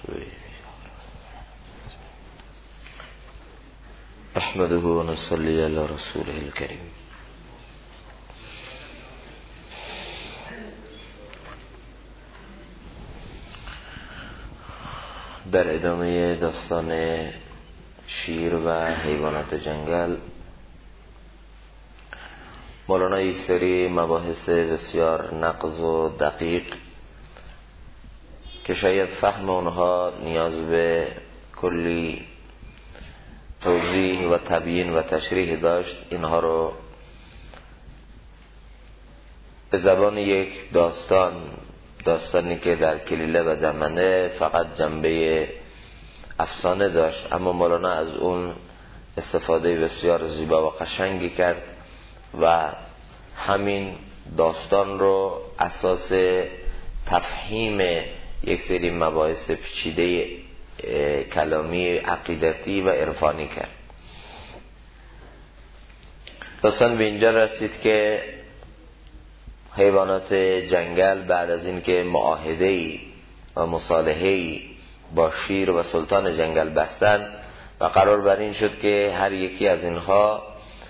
احمده و نصلی علی رسوله الکریم. در ادامه داستان شیر و حیوانات جنگل، مولانا یک سری مباحث بسیار نقض و دقیق که شاید فهم اونها نیاز به کلی توضیح و تبیین و تشریح داشت، اینها رو به زبان یک داستانی که در کلیله و دمنه فقط جنبه افسانه داشت، اما مولانا از اون استفاده بسیار زیبا و قشنگی کرد و همین داستان رو اساس تفهیم یک سری مباحث پیچیده کلامی عقیدتی و عرفانی کرد. داستان به اینجا رسید که حیوانات جنگل بعد از اینکه معاهده‌ای و مصالحه‌ای با شیر و سلطان جنگل بستند و قرار بر این شد که هر یکی از اینها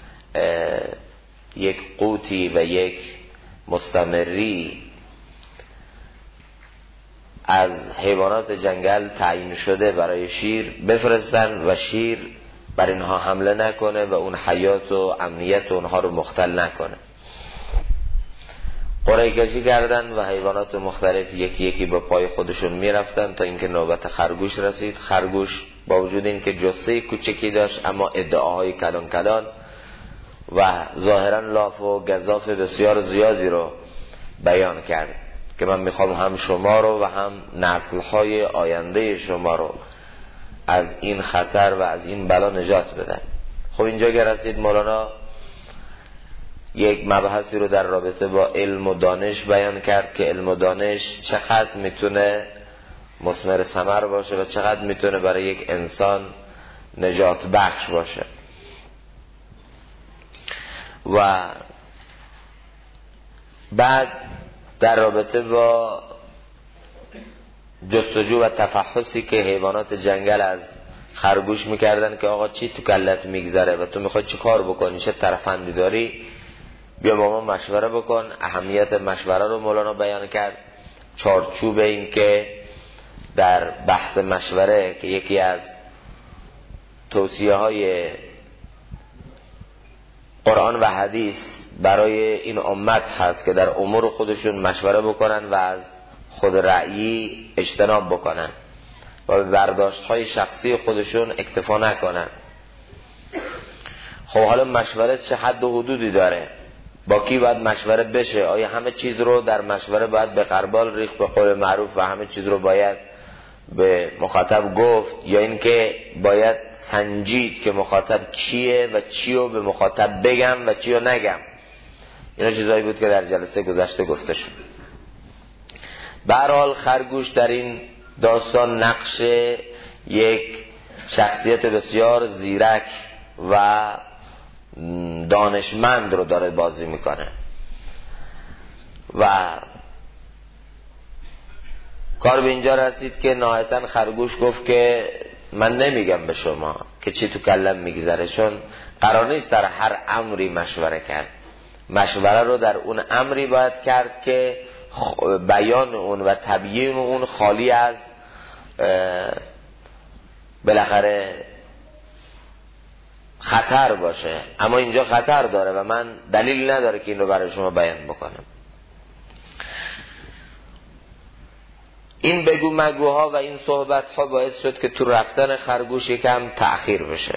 یک قوتی و یک مستمری از حیوانات جنگل تعیین شده برای شیر بفرستن و شیر بر اینها حمله نکنه و اون حیات و امنیت اونها رو مختل نکنه. قرعه کشی کردن و حیوانات مختلف یکی یکی به پای خودشون میرفتن تا اینکه نوبت خرگوش رسید. خرگوش با وجود اینکه جثه کوچکی داشت اما ادعاهای کلان کلان و ظاهرا لاف و گزاف بسیار زیادی رو بیان کرد که من میخوام هم شما رو و هم نسل‌های آینده شما رو از این خطر و از این بلا نجات بدن. خب اینجا که رسید، مولانا یک مبحثی رو در رابطه با علم و دانش بیان کرد که علم و دانش چقدر میتونه مثمر ثمر باشه و چقدر میتونه برای یک انسان نجات بخش باشه. و بعد در رابطه با جستجو و تفحصی که حیوانات جنگل از خرگوش میکردن که آقا چی تو کلت میگذره و تو میخوای چی کار بکنی، چه ترفندی داری، بیا با ما مشوره بکن. اهمیت مشوره رو مولانا بیان کرد. چارچوب این که در بحث مشوره که یکی از توصیه های قرآن و حدیث برای این امت هست که در امور خودشون مشوره بکنن و از خود رأیی اجتناب بکنن و به برداشت‌های شخصی خودشون اکتفا نکنن. خب حالا مشوره چه حد و حدودی داره؟ با کی باید مشوره بشه؟ آیا همه چیز رو در مشوره باید به غربال ریخت به قول معروف و همه چیز رو باید به مخاطب گفت، یا اینکه باید سنجید که مخاطب کیه و چی رو به مخاطب بگم و چی رو نگم؟ اینا چیزایی بود که در جلسه گذشته گفته شد. به هر حال خرگوش در این داستان نقش یک شخصیت بسیار زیرک و دانشمند رو داره بازی میکنه و کار به اینجا رسید که نهایتاً خرگوش گفت که من نمیگم به شما که چی تو کلم میگذره، چون قرار نیست در هر امری مشوره کرد. مشوره رو در اون امری باید کرد که بیان اون و تبیین اون خالی از بالاخره خطر باشه. اما اینجا خطر داره و من دلیل نداره که این رو برای شما بیان بکنم. این بگو مگوها و این صحبت ها باعث شد که تو رفتن خرگوش یکم تأخیر بشه.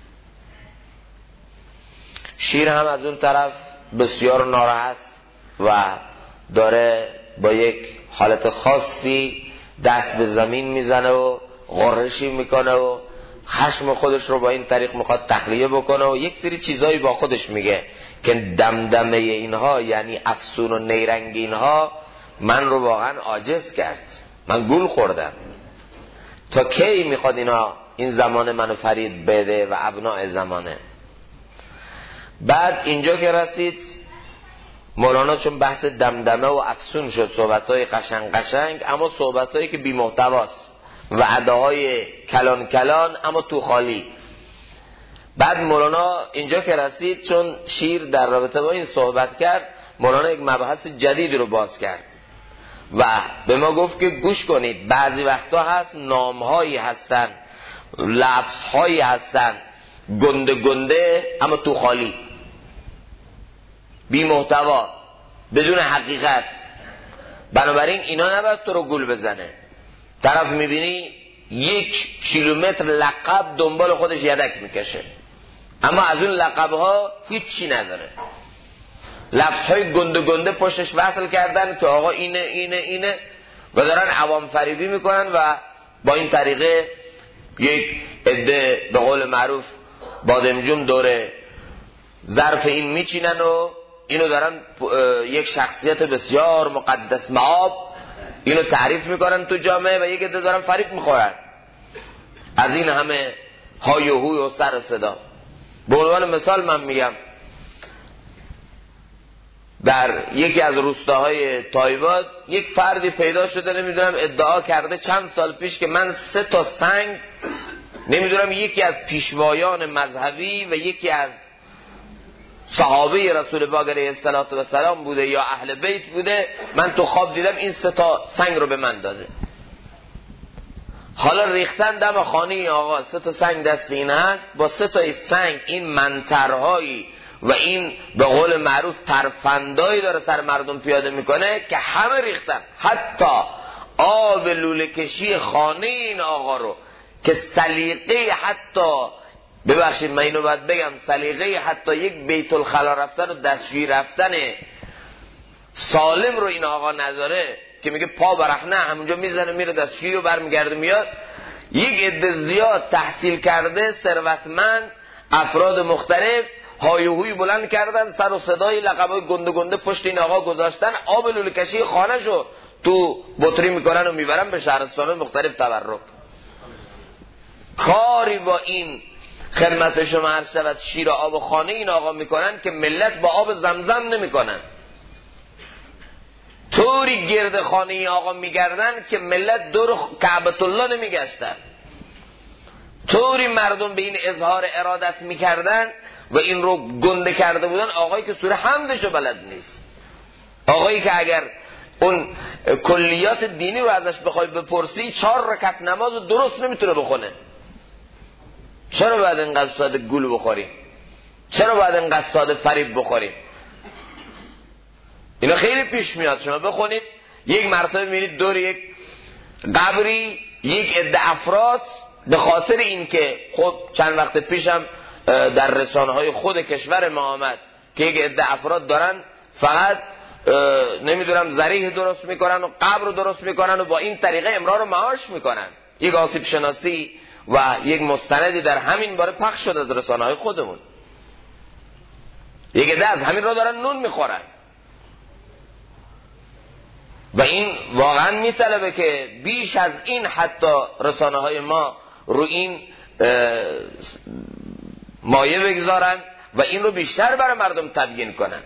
شیر هم از اون طرف بسیار ناراحت و داره با یک حالت خاصی دست به زمین میزنه و غرشی میکنه و خشم خودش رو با این طریق میخواد تخلیه بکنه و یک سری چیزایی با خودش میگه که دمدمه اینها، یعنی افسون و نیرنگ اینها من رو واقعا عاجز کرد، من گول خوردم. تا کی میخواد اینا این زمان منو فرید بده و ابناء زمانه؟ بعد اینجا که رسید مولانا چون بحث دمدمه و افسون شد، صحبتهای قشنگ قشنگ اما صحبتهایی که بی محتواست وعده های کلان کلان اما تو خالی. بعد مولانا اینجا که رسید، چون شیر در رابطه با این صحبت کرد، مولانا یک مبحث جدید رو باز کرد و به ما گفت که گوش کنید، بعضی وقتا هست نامهایی هستن، لفظهایی هستن گنده گنده اما تو خالی، بی محتوا، بدون حقیقت. بنابراین اینا نباید تو رو گول بزنه. طرف میبینی 1 کیلومتر لقب دنبال خودش یدک میکشه، اما از اون لقبها هیچی نداره، لفظهای گنده گنده پشتش وصل کردن که آقا اینه و دارن عوام فریبی میکنن و با این طریقه یک عده به قول معروف بادمجون دوره ظرف این میچینن و اینو دارن یک شخصیت بسیار مقدس مآب اینو تعریف میکنن تو جامعه و یک عده دارن فریب میخورن از این همه های و هوی و سر و صدا. به عنوان مثال من میگم در یکی از روستاهای تایوان یک فردی پیدا شده، نمیدونم ادعا کرده چند سال پیش که من 3 تا سنگ، نمیدونم یکی از پیشوایان مذهبی و یکی از صحابه رسول پاک علیه السلام بوده یا اهل بیت بوده، من تو خواب دیدم این 3 تا سنگ رو به من داده. حالا ریختن دم خانه آقا، 3 تا سنگ دست این هست، با 3 تا سنگ این منترهایی و این به قول معروف ترفندایی داره سر مردم پیاده میکنه که همه ریختن، حتی آب لوله کشی خانه این آقا رو که سلیقه، حتی ببخشید من اینو باید بگم، سلیقه حتی یک بیت الخلا رفتن و دستشویی رفتن سالم رو این آقا نداره که میگه پا برهنه همونجا میزنه میره دستشویی و برمیگرده میاد. یک عده زیاد تحصیل کرده ثروتمند افراد مختلف های و هوی بلند کردن، سر و صدای لقبای گنده گنده پشت این آقا گذاشتن، آب لوله کشی خانه شو تو بطری میکنن و میبرن به شهرستان مختلف تبرک. کاری با این خدمت شما عرض شود شیر آب خانه این آقا میکنن که ملت با آب زمزم نمیکنن، طوری گرد خانه این آقا میگردن که ملت دور کعبت الله نمیگشتن، طوری مردم به این اظهار ارادت میکردن و این رو گنده کرده بودن. آقایی که سوره حمدشو بلد نیست، آقایی که اگر اون کلیات دینی رو ازش بخوای بپرسی 4 رکعت نماز رو درست نمیتونه بخونه. چرا باید اینقدر ساده گول بخوریم؟ چرا باید اینقدر ساده فریب بخوریم؟ اینا خیلی پیش میاد. شما بخونید یک مرتبه میبینید دور یک قبری یک عده افراد به خاطر این که خب چند وقت پیشم در رسانه های خود کشور ما آمد که یک عده افراد دارن فقط نمیدونم ضریح درست میکنن و قبر درست میکنن و با این طریقه امرار و معاش میکنن. یک آسیب شناسی و یک مستندی در همین باره پخش شده در رسانه های خودمون. یک عده از همین را دارن نون میخورن و این واقعا میطلبه که بیش از این حتی رسانه های ما رو این مایه بگذارن و این رو بیشتر برای مردم تبیین کنن.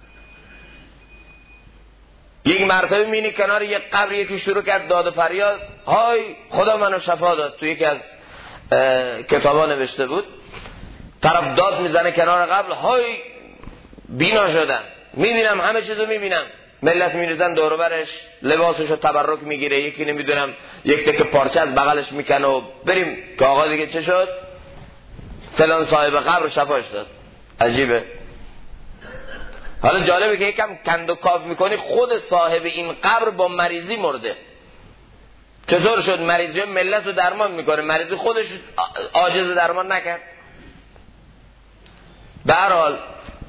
یک مرتبه می‌بینی کنار یک قبر یکی شروع کرد داد و فریاد، های خدا منو شفا داد. تو یکی از کتابا نوشته بود طرف داد میزنه کنار قبر، های بینا شدم، میبینم همه چیزو میبینم. ملت میریزن دور و برش، لباسشو تبرک میگیره، یکی نمیدونم یک تکه پارچه از بغلش میکنه و بریم که آقا دیگه چه شد؟ فلان صاحب قبر شفاش داد. عجیبه. حالا جالبه که یکم کند و کاف میکنی خود صاحب این قبر با مریضی مرده. چطور شد؟ مریضی ملت رو درمان میکنه، مریضی خودش عاجز درمان نکرد. به هر حال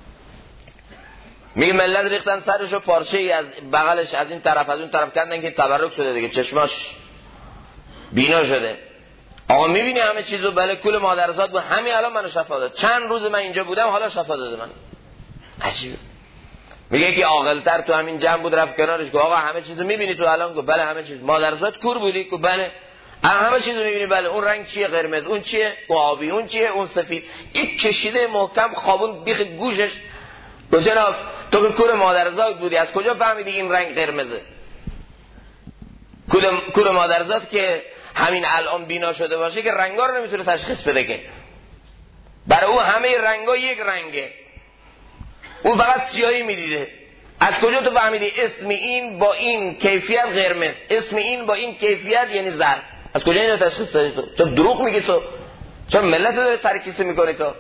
میگه ملت ریختن سرشو پارچه ای از بغلش از این طرف از اون طرف کندن که تبرک شده دیگه، چشماش بینا شده. آقا میبینی همه چیزو؟ بله کول مادرزاد بود، همین الان منو شفا داد، چند روز من اینجا بودم حالا شفا داده من. عجیبه. میگه که عاقل‌تر تو همین جمع بود رفت کنارش که آقا همه چیزو میبینی تو الان؟ گفت بله همه چیز. مادرزاد کور بودی؟ گفت بله. همه چیزو میبینی؟ بله. اون رنگ چیه؟ قرمز. اون چیه؟ اون آبی. اون چیه؟ اون سفید. یک کشیده محکم خوابون بیخ گوشش. گفت جناب تو که کور مادرزاد بودی از کجا فهمیدی این رنگ قرمزه؟ کور مادرزاد که همین الان بینا شده باشه که رنگا رو نمیتونه تشخیص بده، که برای او همه رنگا یک رنگه، اون فقط سیاهی میدیده. از کجا تو فهمیدی اسم این با این کیفیت قرمز، اسم این با این کیفیت یعنی زرد؟ از کجا اینو تشخیص دادی تو؟ چرا دروغ میگی تو؟ چرا ملت رو سرکیسه میکنی تو؟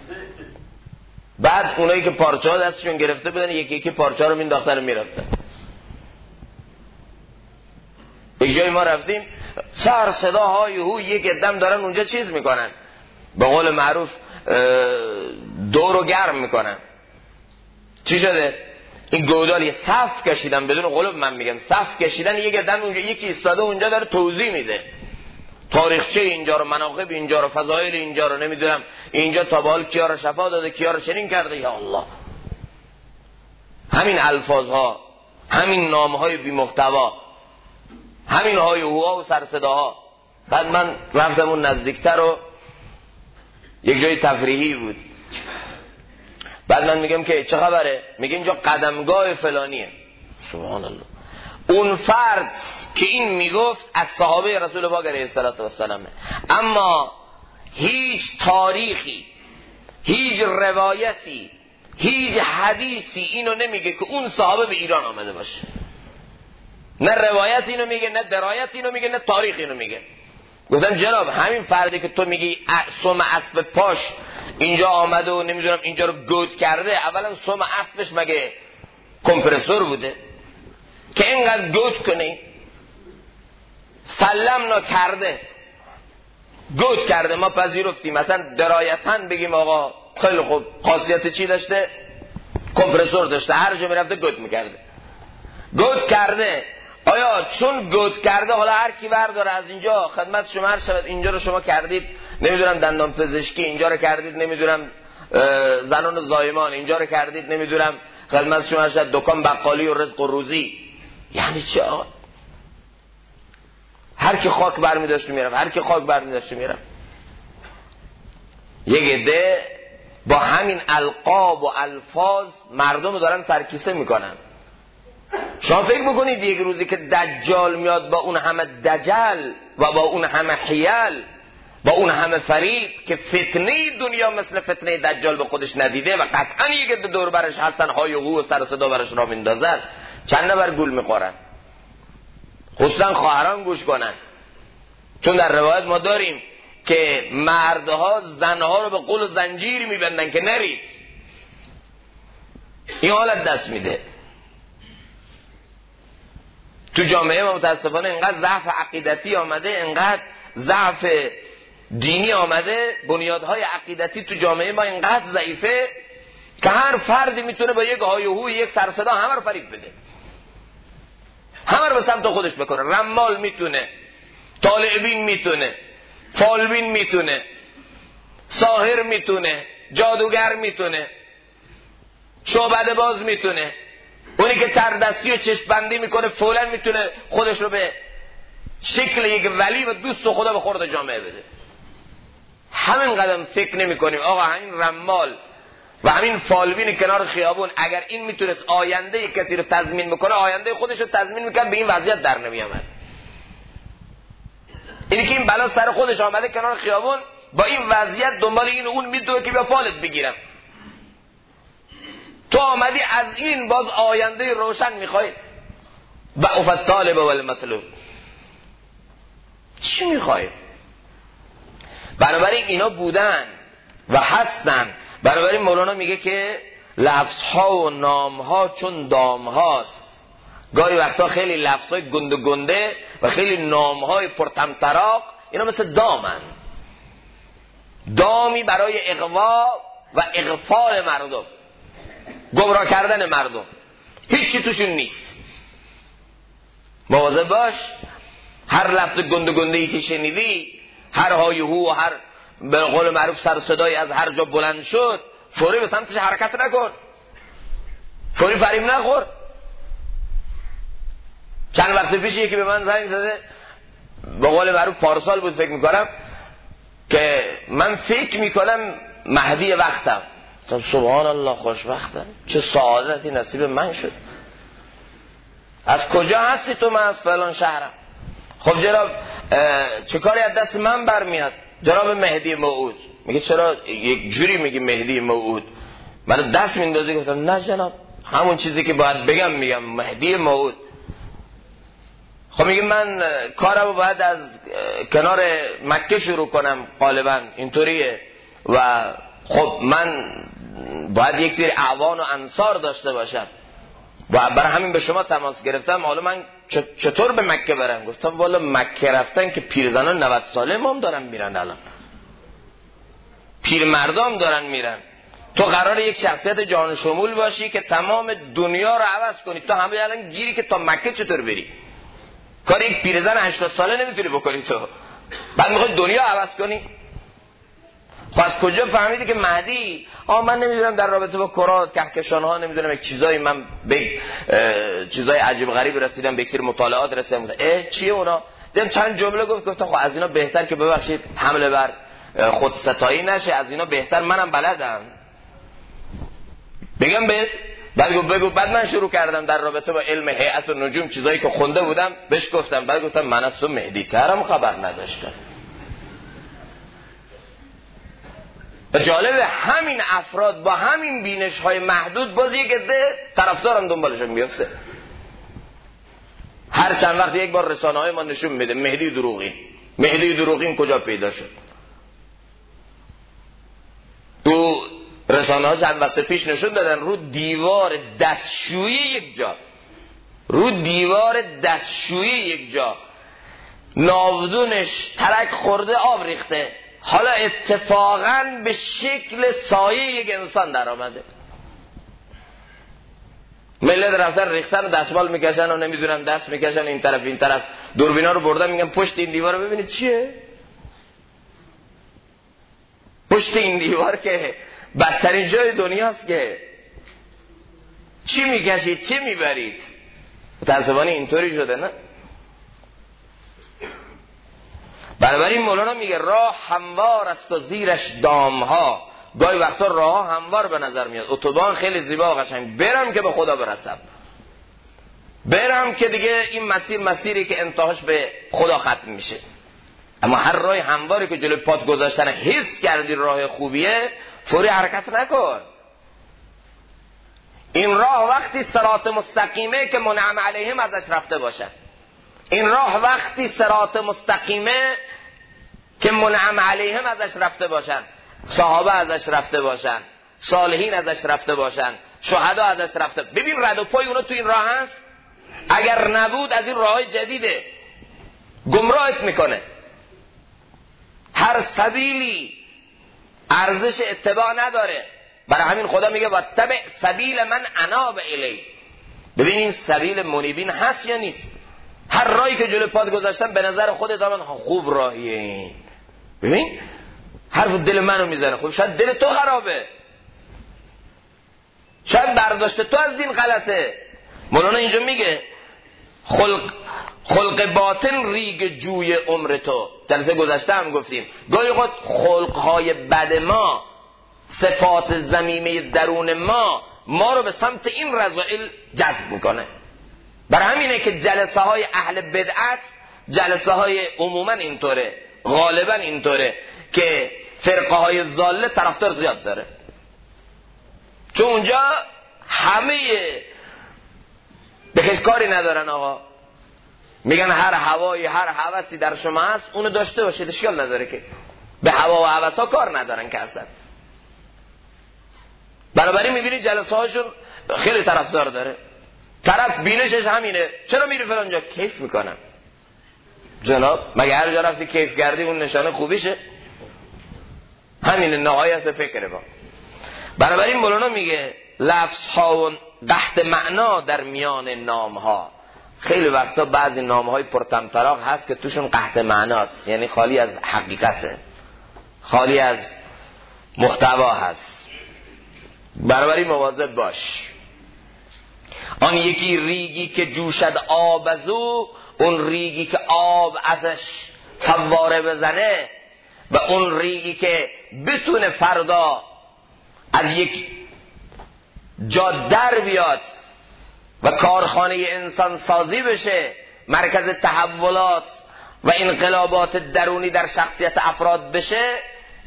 بعد اونایی که پارچه ها دستشون گرفته بودن یکی یکی پارچه ها رو مینداختن و میرفتن. یک جایی ما رفتیم سر صدا های هو یک دم دارن اونجا چیز میکنن، به قول معروف دور رو گرم میکنن. چی شده؟ این گودال یه صف کشیدن، بدون قلوب من میگم صف کشیدن، یک دم اونجا یکی ایستاده اونجا داره توضیح میده تاریخچه اینجا رو، مناقب اینجا رو، فضایل اینجا رو، نمیدونم اینجا تا به حال کیا رو شفا داده، کیا رو چنین کرده. یا الله، همین الفاظها، همین نامهای بی محتوا، همین های هوها و سرصداها. بعد من رفتم اون نزدیکتر و یک جای تفریحی بود، بعد من میگم که چه خبره؟ میگه اینجا قدمگاه فلانیه. سبحان الله. اون فرد که این میگفت از صحابه رسول پاک علیه السلام، اما هیچ تاریخی، هیچ روایتی، هیچ حدیثی اینو نمیگه که اون صحابه به ایران آمده باشه. نه روایت اینو میگه، نه درایت اینو میگه، نه تاریخ اینو میگه. گفتم جناب همین فردی که تو میگی سم اسب پاش اینجا آمده و نمیدونم اینجا رو گود کرده، اولا سم اسبش مگه کمپرسور بوده که اینقدر گود کنی؟ سلمنا کرده، گود کرده، ما پذیرفتیم. مثلا درایتاً بگیم آقا خیلی خوب، خاصیت چی داشته؟ کمپرسور داشته، هر جا میرفته گود میکرده. گود کرده، آیا چون گود کرده حالا هر کی برداره از اینجا خدمت شما هر شود اینجا رو شما کردید نمیدونم دندان پزشکی، اینجا رو کردید نمیدونم زنان زایمان، اینجا رو کردید نمیدونم خدمت شما هر شود دکان بقالی و رزق و روزی، یعنی چه آقا؟ هر کی خاک برمی داشت میرم، هر کی خاک برمی داشت میرم. یک عده با همین القاب و الفاظ مردم رو دارن سرکیسه میکنن. شما فکر میکنید یک روزی که دجال میاد با اون همه دجل و با اون همه حیل، با اون همه فریب، که فتنه دنیا مثل فتنه دجال به خودش ندیده و قطعا یک عده دور برش هستن های و هو و سر صدا برش را میندازن، چند نفر گول میخورن؟ خصوصا خواهران گوش کنن، چون در روایت ما داریم که مردها زنها رو به قل و زنجیر میبندن که نرید. این حالت دست میده. تو جامعه ما متاسفانه انقدر ضعف عقیدتی آمده، انقدر ضعف دینی آمده، بنیادهای عقیدتی تو جامعه ما انقدر ضعیفه که هر فردی میتونه با یک های و هوی، یک سرصدا همه رو فریب بده، همه رو به سمت خودش بکنه. رمال میتونه، طالعبین میتونه، فالبین میتونه، ساحر میتونه، جادوگر میتونه، شعبده باز میتونه، اونی که تردستی و چشم بندی میکنه فولا میتونه خودش رو به شکل یک ولی و دوست خدا به خورد جامعه بده. همین قدم فکر نمی کنیم آقا همین رمال و همین فالبین کنار خیابون اگر این میتونست آینده کسی رو تضمین بکنه، آینده خودش رو تضمین میکنه، به این وضعیت در نمی آمد. اینی که این بلا سر خودش آمده کنار خیابون، با این وضعیت دنبال این و اون میدوه که بیا فالت بگیرم. تو آمدی از این باز آینده روشن میخوای. و افت طالب و المطلوب، چی میخوای؟ بنابراین اینا بودن و هستن. بنابراین مولانا میگه که لفظها و نامها چون دامهاست. گاهی وقتا خیلی لفظهای گنده گنده و خیلی نامهای پرطمطراق اینا مثل دامن، دامی برای اغوا و اغفال مردم، گمراه کردن مردم، هیچی توشون نیست. مواظب باش، هر لفظ گنده گنده ای که شنیدی، هر های هو و هر به قول معروف سر صدایی از هر جا بلند شد، فوری به سمتش حرکت نکن، فوری فریب نخور. چند وقت پیش یکی به من زنگ زده، به قول معروف پارسال بود فکر میکنم، که من فکر میکنم مهدی وقتم. سبحان الله، خوشبختم، چه سعادتی نصیب من شد. از کجا هستی تو؟ من از فلان شهرم. خب جناب چه کاری از دست من برمیاد؟ جناب مهدی موعود. میگه چرا یک جوری میگی مهدی موعود؟ من دست میندازی. گفتم نه جناب، همون چیزی که باید بگم میگم، مهدی موعود. خب میگه من کارمو باید از کنار مکه شروع کنم، غالبا اینطوریه، و خب من باید یک سری اعوان و انصار داشته باشم و برای همین به شما تماس گرفتم. حالا من چطور به مکه برم؟ گفتم والا مکه رفتن که پیرزنان 90 ساله هم دارن میرن، الان پیرمردام دارن میرن. تو قراره یک شخصیت جان شمول باشی که تمام دنیا رو عوض کنی. تو همه الان گیری که تا مکه چطور بری؟ کار یک پیرزن 80 ساله نمیتونی بکنی تو، بعد میخوای دنیا عوض کنی؟ خب از کجا فهمیدی که مهدی؟ من نمیدونم در رابطه با کرات کهکشان ها نمیدونم یک چیزایی، من به چیزای عجیب غریب رسیدم، به یک سری مطالعات رسیدم. چیه اونا؟ دیدم چند جمله گفتم خب از اینا بهتر که ببخشید حمله بر خودستایی نشه، از اینا بهتر منم بلدم بگم بهت. بعد بگو. بعد من شروع کردم در رابطه با علم هیئت و نجوم چیزایی که خونده بودم بهش گفتم. بعد گفتم من از تو مهدی ترم خبر نداشتم. جالبه همین افراد با همین بینش های محدود باز یک عده طرفدارم دنبالشون میفته. هر چند وقت یک بار رسانه های ما نشون میده مهدی دروغی. مهدی دروغی کجا پیدا شد؟ تو رسانه ها چند وقت پیش نشون دادن رو دیوار دستشویی یک جا، رو دیوار دستشویی یک جا ناودونش ترک خورده، آب ریخته، حالا اتفاقا به شکل سایه یک انسان در آمده. ملت رفتن ریختن و دستمال میکشن و نمیدونم دست میکشن این طرف این طرف، دوربینا رو بردن میگن پشت این دیوار رو ببینید چیه. پشت این دیوار که بدترین جای دنیاست که چی میکشید چی میبرید. متاسفانه اینطوری شده نه. بنابراین مولانا میگه راه هموار است و زیرش دامها. گاهی وقتا راه هموار به نظر میاد، اتوبان خیلی زیبا و قشنگ، برم که به خدا برسم، برم که دیگه این مسیری که انتهاش به خدا ختم میشه. اما هر راه همواری که جلوی پات گذاشتن حس کردی راه خوبیه، فوری حرکت نکن. این راه وقتی صراط مستقیمه که منعم علیهم ازش رفته باشن. این راه وقتی صراط مستقیمه که منعم علیهم ازش رفته باشن، صحابه ازش رفته باشن، صالحین ازش رفته باشن، شهدا ازش رفته. ببین رد و پای اونا تو این راه هست. اگر نبود از این راه جدیده گمراهت میکنه. هر سبیلی ارزش اتباع نداره. برای همین خدا میگه واتبع سبیل من اناب الی. ببین این سبیل منیبین هست یا نیست؟ هر راهی که جلو پات گذاشتن به نظر خودت آمد خوب راهیه این. ببین حرف دل منو میزنه. خب شاید دل تو خرابه، شاید برداشت تو از دین غلطه. مولانا اینجا میگه خلق باطن ریگ جوی عمر تو. جلسه گذشته هم گفتیم گاهی اوقات خلقهای بد ما، صفات ذمیمه درون ما رو به سمت این رذائل جذب میکنه. برای همینه که جلسه های اهل بدعت جلسه های عموما اینطوره، غالبا اینطوره که فرقه های ضاله طرفدار زیاد داره، چون اونجا همه به کسی کاری ندارن. آقا میگن هر هوایی هر هوسی در شما هست اونو داشته باشید، اشکال نداره، که به هوا و هوس ها کار ندارن که اصلا. بنابراین میبینی جلسه هاشون خیلی طرفدار داره، طرف بینشش همینه. چرا میری فلانجا؟ کیف میکنم. جناب مگه هر جا رفتی کیف کردی اون نشانه خوبیشه؟ همینه نهایت فکر با. بنابراین مولانا میگه لفظ ها و قحط معنا در میان نام ها. خیلی وقتا بعضی نام های پرطمطراق هست که توشون قحط معناست، یعنی خالی از حقیقته، خالی از محتوا هست. بنابراین مواظب باش. آن یکی ریگی که جوشد آب از او، اون ریگی که آب ازش فواره بزنه، و اون ریگی که بتونه فردا از یک جا در بیاد و کارخانه انسان سازی بشه، مرکز تحولات و انقلابات درونی در شخصیت افراد بشه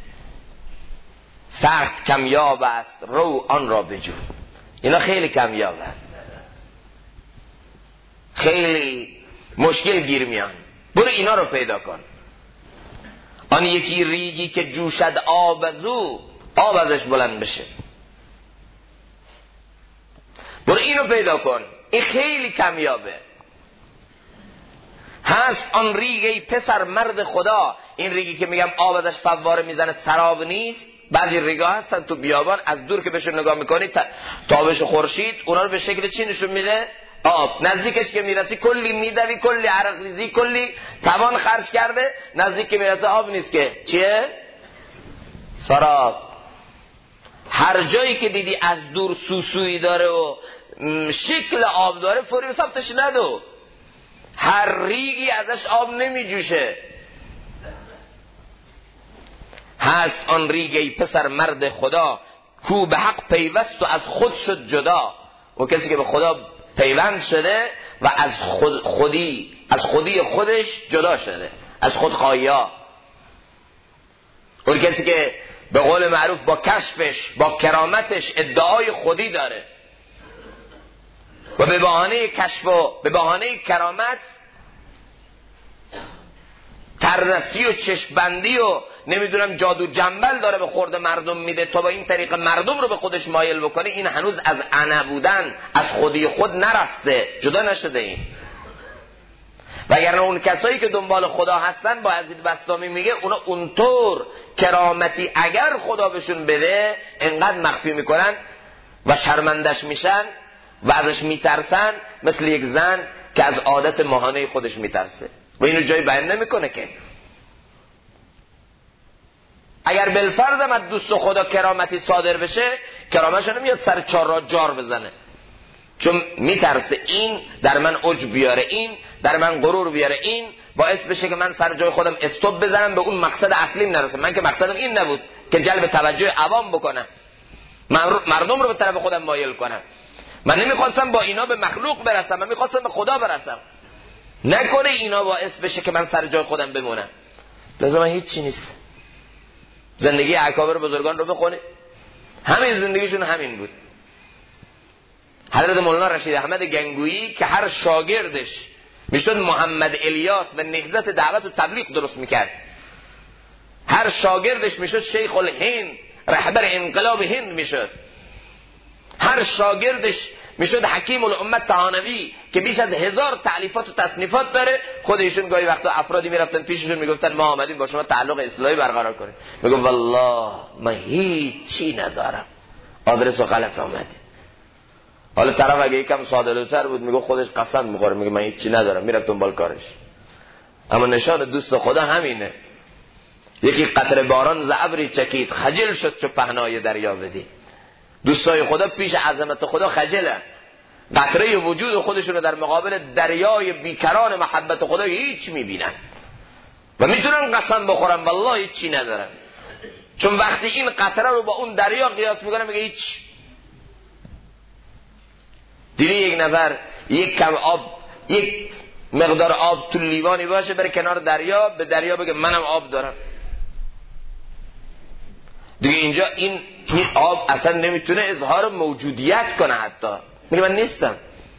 سخت کمیاب است، رو آن را بجو. اینا خیلی کمیاب است، خیلی مشکل گیر میان. برو اینا رو پیدا کن. آن یکی ریگی که جوشد آب از او، آب ازش بلند بشه. برو اینو پیدا کن، این خیلی کمیابه. هست آن ریگ ای پسر مرد خدا، این ریگی که میگم آب ازش فواره میزنه، سراب نیست. بعضی ریگا هستن تو بیابان از دور که بهشون نگاه میکنی تابش خورشید اونا رو به شکل چی نشون میده؟ آب. نزدیکش که میرسی کلی میدوی، کلی عرق ریزی، کلی توان خرج کرده، نزدیک که میرسه آب نیست که چیه؟ سراب. هر جایی که دیدی از دور سوسویی داره و شکل آب داره فوری به سمتش ندو. هر ریگی ازش آب نمی جوشه. هست آن ریگ ای پسر مرد خدا، کو به حق پیوست و از خود شد جدا. و کسی که به خدا پیوند شده و از خودی خودش جدا شده، از خودخواهی ها. اون کسی که به قول معروف با کشفش، با کرامتش ادعای خودی داره و به بهانه کشف و به بهانه کرامت تردستی و چشمبندی و نمیدونم جادو جنبل داره به خورد مردم میده تا با این طریق مردم رو به خودش مایل بکنه. این هنوز از انا بودن، از خودی خود نرسته، جدا نشده. این وگرنه اون کسایی که دنبال خدا هستن با یزید بسطامی میگه اونا اونطور کرامتی اگر خدا بهشون بده انقدر مخفی میکنن و شرمندش میشن و ازش میترسن، مثل یک زن که از عادت ماهانه خودش میترسه و اینو جای بیان نمیکنه. که اگر بالفرض هم از دوست خدا کرامتی صادر بشه، کرامتش نمیاد سر چهار را جار بزنه، چون میترسه این در من عجب بیاره، این در من غرور بیاره، این باعث بشه که من سر جای خودم استوب بزنم، به اون مقصد اصلیم نرسم. من که مقصدم این نبود که جلب توجه عوام بکنم، مردم رو به طرف خودم مایل کنم. من نمیخواستم با اینا به مخلوق برسم، من میخواستم به خدا برسم. نکنه اینا باعث بشه که من سر جای خودم بمونم. لازم هیچ چی نیست. زندگی اکابر بزرگان رو بخونه، همین زندگیشون همین بود. حضرت مولانا رشید احمد گنگویی که هر شاگردش میشد محمد الیاس و نهضت دعوت و تبلیغ درست میکرد، هر شاگردش میشد شیخ الهند، رهبر انقلاب هند میشد، هر شاگردش میشد حکیم الامت طحانوی که بیش از 1000 تألیفات و تصنیفات داره. خود ایشون گاهی وقتا افرادی میرفتن پیششون میگفتن ما آمدیم با شما تعلق اصلاحی برقرار کنیم، میگفت والله من هیچی ندارم، آدرس غلط آمده. حالا طرف اگه یکم ساده‌لوتر بود میگه خودش قسم میخوره، میگه من هیچی ندارم، میره دنبال کارش. اما نشان دوست خدا همینه. یکی قطره باران ز ابری چکید، خجل شد چو پهنای دریا بدید. دوستای خدا پیش عظمت خدا خجلن، قطره وجود خودشون رو در مقابل دریای بیکران محبت خدا هیچ میبینن و میتونن قسم بخورن والله هیچی ندارن، چون وقتی این قطره رو با اون دریا قیاس میکنن میگه هیچ. دیدی یک نفر یک کم آب، یک مقدار آب تو لیوانی باشه بره کنار دریا، به دریا بگه منم آب دارم. دیگه اینجا این آب اصلا نمیتونه اظهار موجودیت کنه، حتی میگه من نیستم.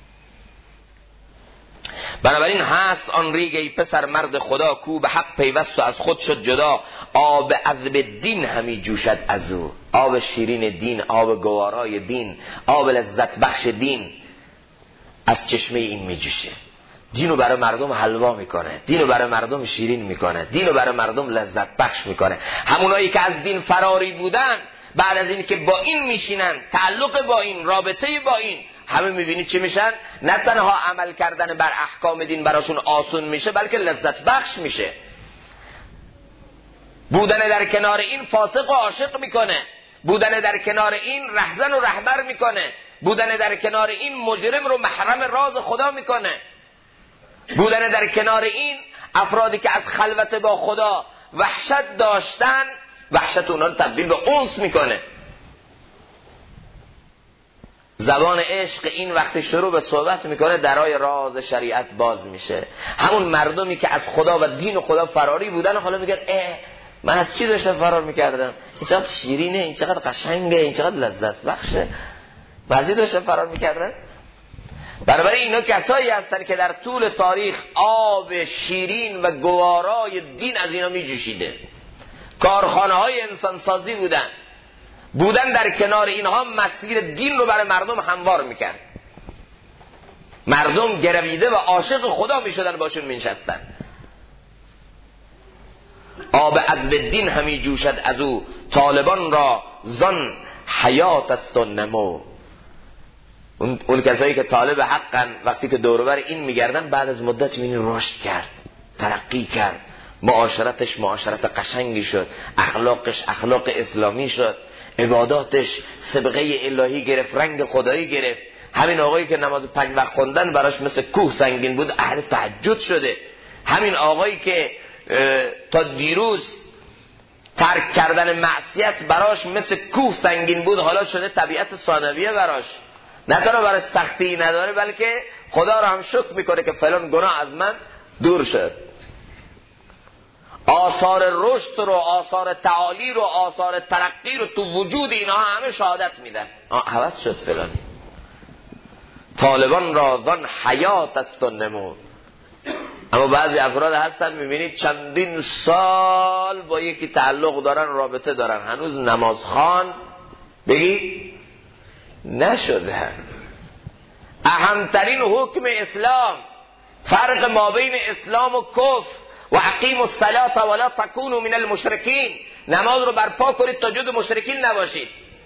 بنابراین هست آن ریگ ای پسر مرد خدا، کو به حق پیوست و از خود شد جدا. آب عذب دین همی جوشد از او، آب شیرین دین، آب گوارای دین، آب لذت بخش دین از چشمه این می جوشه. دینو برای مردم حلوا میکنه، دینو برای مردم شیرین میکنه، دینو برای مردم لذت بخش میکنه. همونایی که از دین فراری بودن بعد از این که با این میشینن، تعلق با این، رابطه با این، همه میبینی چی میشن؟ نه تنها عمل کردن بر احکام دین براشون آسون میشه، بلکه لذت بخش میشه. بودن در کنار این فاسق و عاشق میکنه، بودن در کنار این رهزن و رهبر میکنه، بودن در کنار این مجرم رو محرم راز خدا میکنه، بودن در کنار این افرادی که از خلوت با خدا وحشت داشتن، وحشت اونا رو تبدیل به انس میکنه. زبان عشق این وقتی شروع به صحبت میکنه درای راز شریعت باز میشه. همون مردمی که از خدا و دین خدا فراری بودن حالا میگن من از چی داشتم فرار میکردم؟ این چقدر شیرینه، این چقدر قشنگه، این چقدر لذت بخشه، بعضی داشتم فرار میکردن. بنابراین اینا کسایی هستن که در طول تاریخ آب شیرین و گوارای دین از اینا میجوشیده. کارخانه های انسانسازی بودن در کنار اینها مسیر دین رو برای مردم هموار میکرد. مردم گرویده و عاشق خدا میشدن باشون میشستن. آب عذب دین همی جوشد از او، طالبان را زان حیات است و نمو. اون کسایی که طالب حقن وقتی که دوروبر این میگردن بعد از مدت میبینی رشد کرد، ترقی کرد، معاشرتش معاشرت قشنگی شد، اخلاقش اخلاق اسلامی شد، عباداتش سبقه الهی گرفت، رنگ خدایی گرفت. همین آقایی که نماز 5 وقت خوندن براش مثل کوه سنگین بود اهل تهجد شده. همین آقایی که تا دیروز ترک کردن معصیت براش مثل کوه سنگین بود حالا شده طبیعت ثانویه براش. نه تنها براش سختی نداره بلکه خدا رو هم شکر میکنه که فلان گناه از من دور شد. آثار رشد رو، آثار تعالی رو، آثار ترقی رو تو وجود اینها همه شهادت میدن. حوض شد فلانی. طالبان را زان حیات است و نمو. اما بعضی افراد هستن میبینید چندین سال با یکی تعلق دارن، رابطه دارن، هنوز نمازخوان بگی نشدن. اهمترین حکم اسلام، فرق ما بین اسلام و کفر، و اقیموا الصلاة ولا تکونوا من المشرکین. نماز رو برپا کنید تا جز مشرکین نباشید.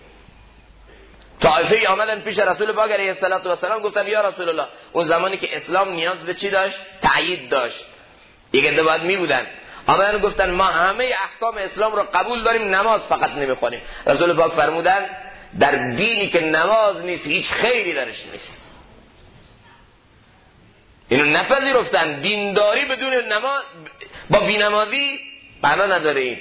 طائفه آمدن پیش رسول پاک علیه السلام گفتن یا رسول الله، اون زمانی که اسلام نیاز به چی داشت؟ تأیید داشت. یک عده باید می بودن. آمدن گفتن ما همه احکام اسلام رو قبول داریم، نماز فقط نمیخونیم. رسول پاک فرمودن در دینی که نماز نیست هیچ خیری درش نیست. اینو نپذیرفتن. دینداری بدون نماز با بینمازی معنا نداره. این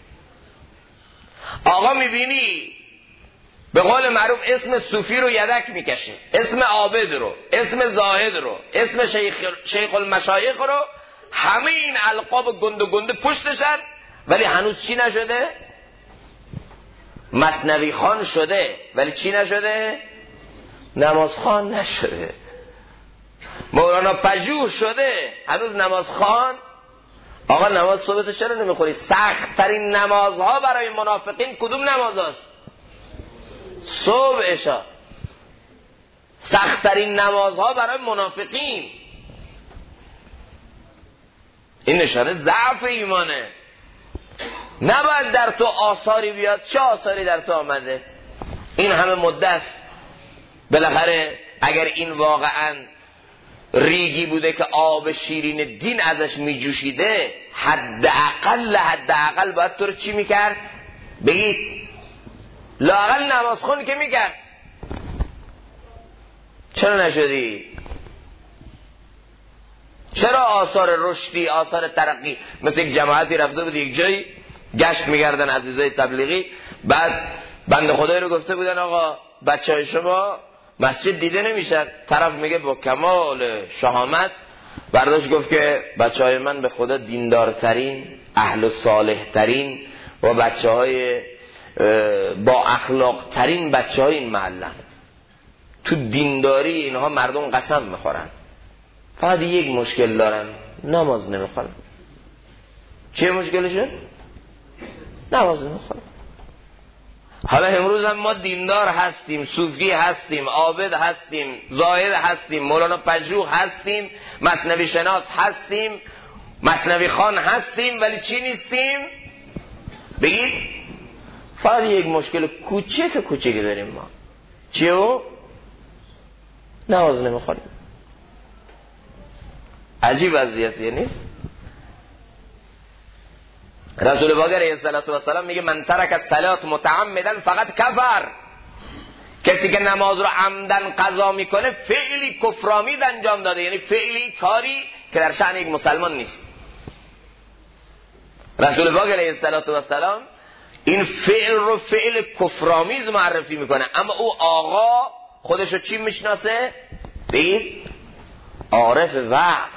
آقا میبینی به قول معروف اسم صوفی رو یدک میکشه، اسم عابد رو، اسم زاهد رو، اسم شیخ المشایخ رو، همه این القاب گنده گنده پشتشن، ولی هنوز چی نشده؟ مثنوی خان شده ولی چی نشده؟ نماز خان نشده. مولانا پژوه شده هنوز نماز خان. آقا نماز صبح چرا نمیخوری؟ سخت ترین نمازها برای منافقین کدوم نماز هست؟ صبح عشاء. سخت ترین نمازها برای منافقین. این نشانه ضعف ایمانه. نباید در تو آثاری بیاد. چه آثاری در تو آمده؟ این همه مدت بالاخره اگر این واقعا ریگی بوده که آب شیرین دین ازش میجوشیده، حداقل باید تو رو چی میکرد؟ بگید لااقل نماز خون که میکرد. چرا نشدی؟ چرا آثار رشدی، آثار ترقی؟ مثل یک جماعتی رفته بود یک جایی گشت میگردن عزیزای تبلیغی، بعد بنده خدای رو گفته بودن آقا بچهای شما مسجد دیده نمیشن. طرف میگه با کمال شهامت برداشت گفت که بچهای من به خدا دیندارترین، اهل صالح ترین و بچهای با اخلاق ترین بچهای این محلن. تو دینداری اینها مردم قسم میخورن، فقط یک مشکل دارن، نماز نمیخورن. چه مشکلشه؟ نماز نمیخورن. حالا امروز هم ما دیندار هستیم، صوفی هستیم، عابد هستیم، زاهد هستیم، مولانا پژوه هستیم، مثنوی شناس هستیم، مثنوی خوان هستیم، ولی چی نیستیم؟ بگید فقط یک مشکل کوچک داریم ما. چیو؟ نماز نمیخوریم. عجیب وضعیتیه نیست؟ رسول پاک علیه السلام میگه من ترک الصلاة متعمدا فقط کفر. کسی که نماز رو عمدن قضا میکنه فعلی کفرآمیز انجام داده، یعنی فعلی کاری که در شأن یک مسلمان نیست. رسول پاک علیه السلام این فعل رو فعل کفرآمیز معرفی میکنه، اما او آقا خودشو چی میشناسه؟ بگید عارف وقت،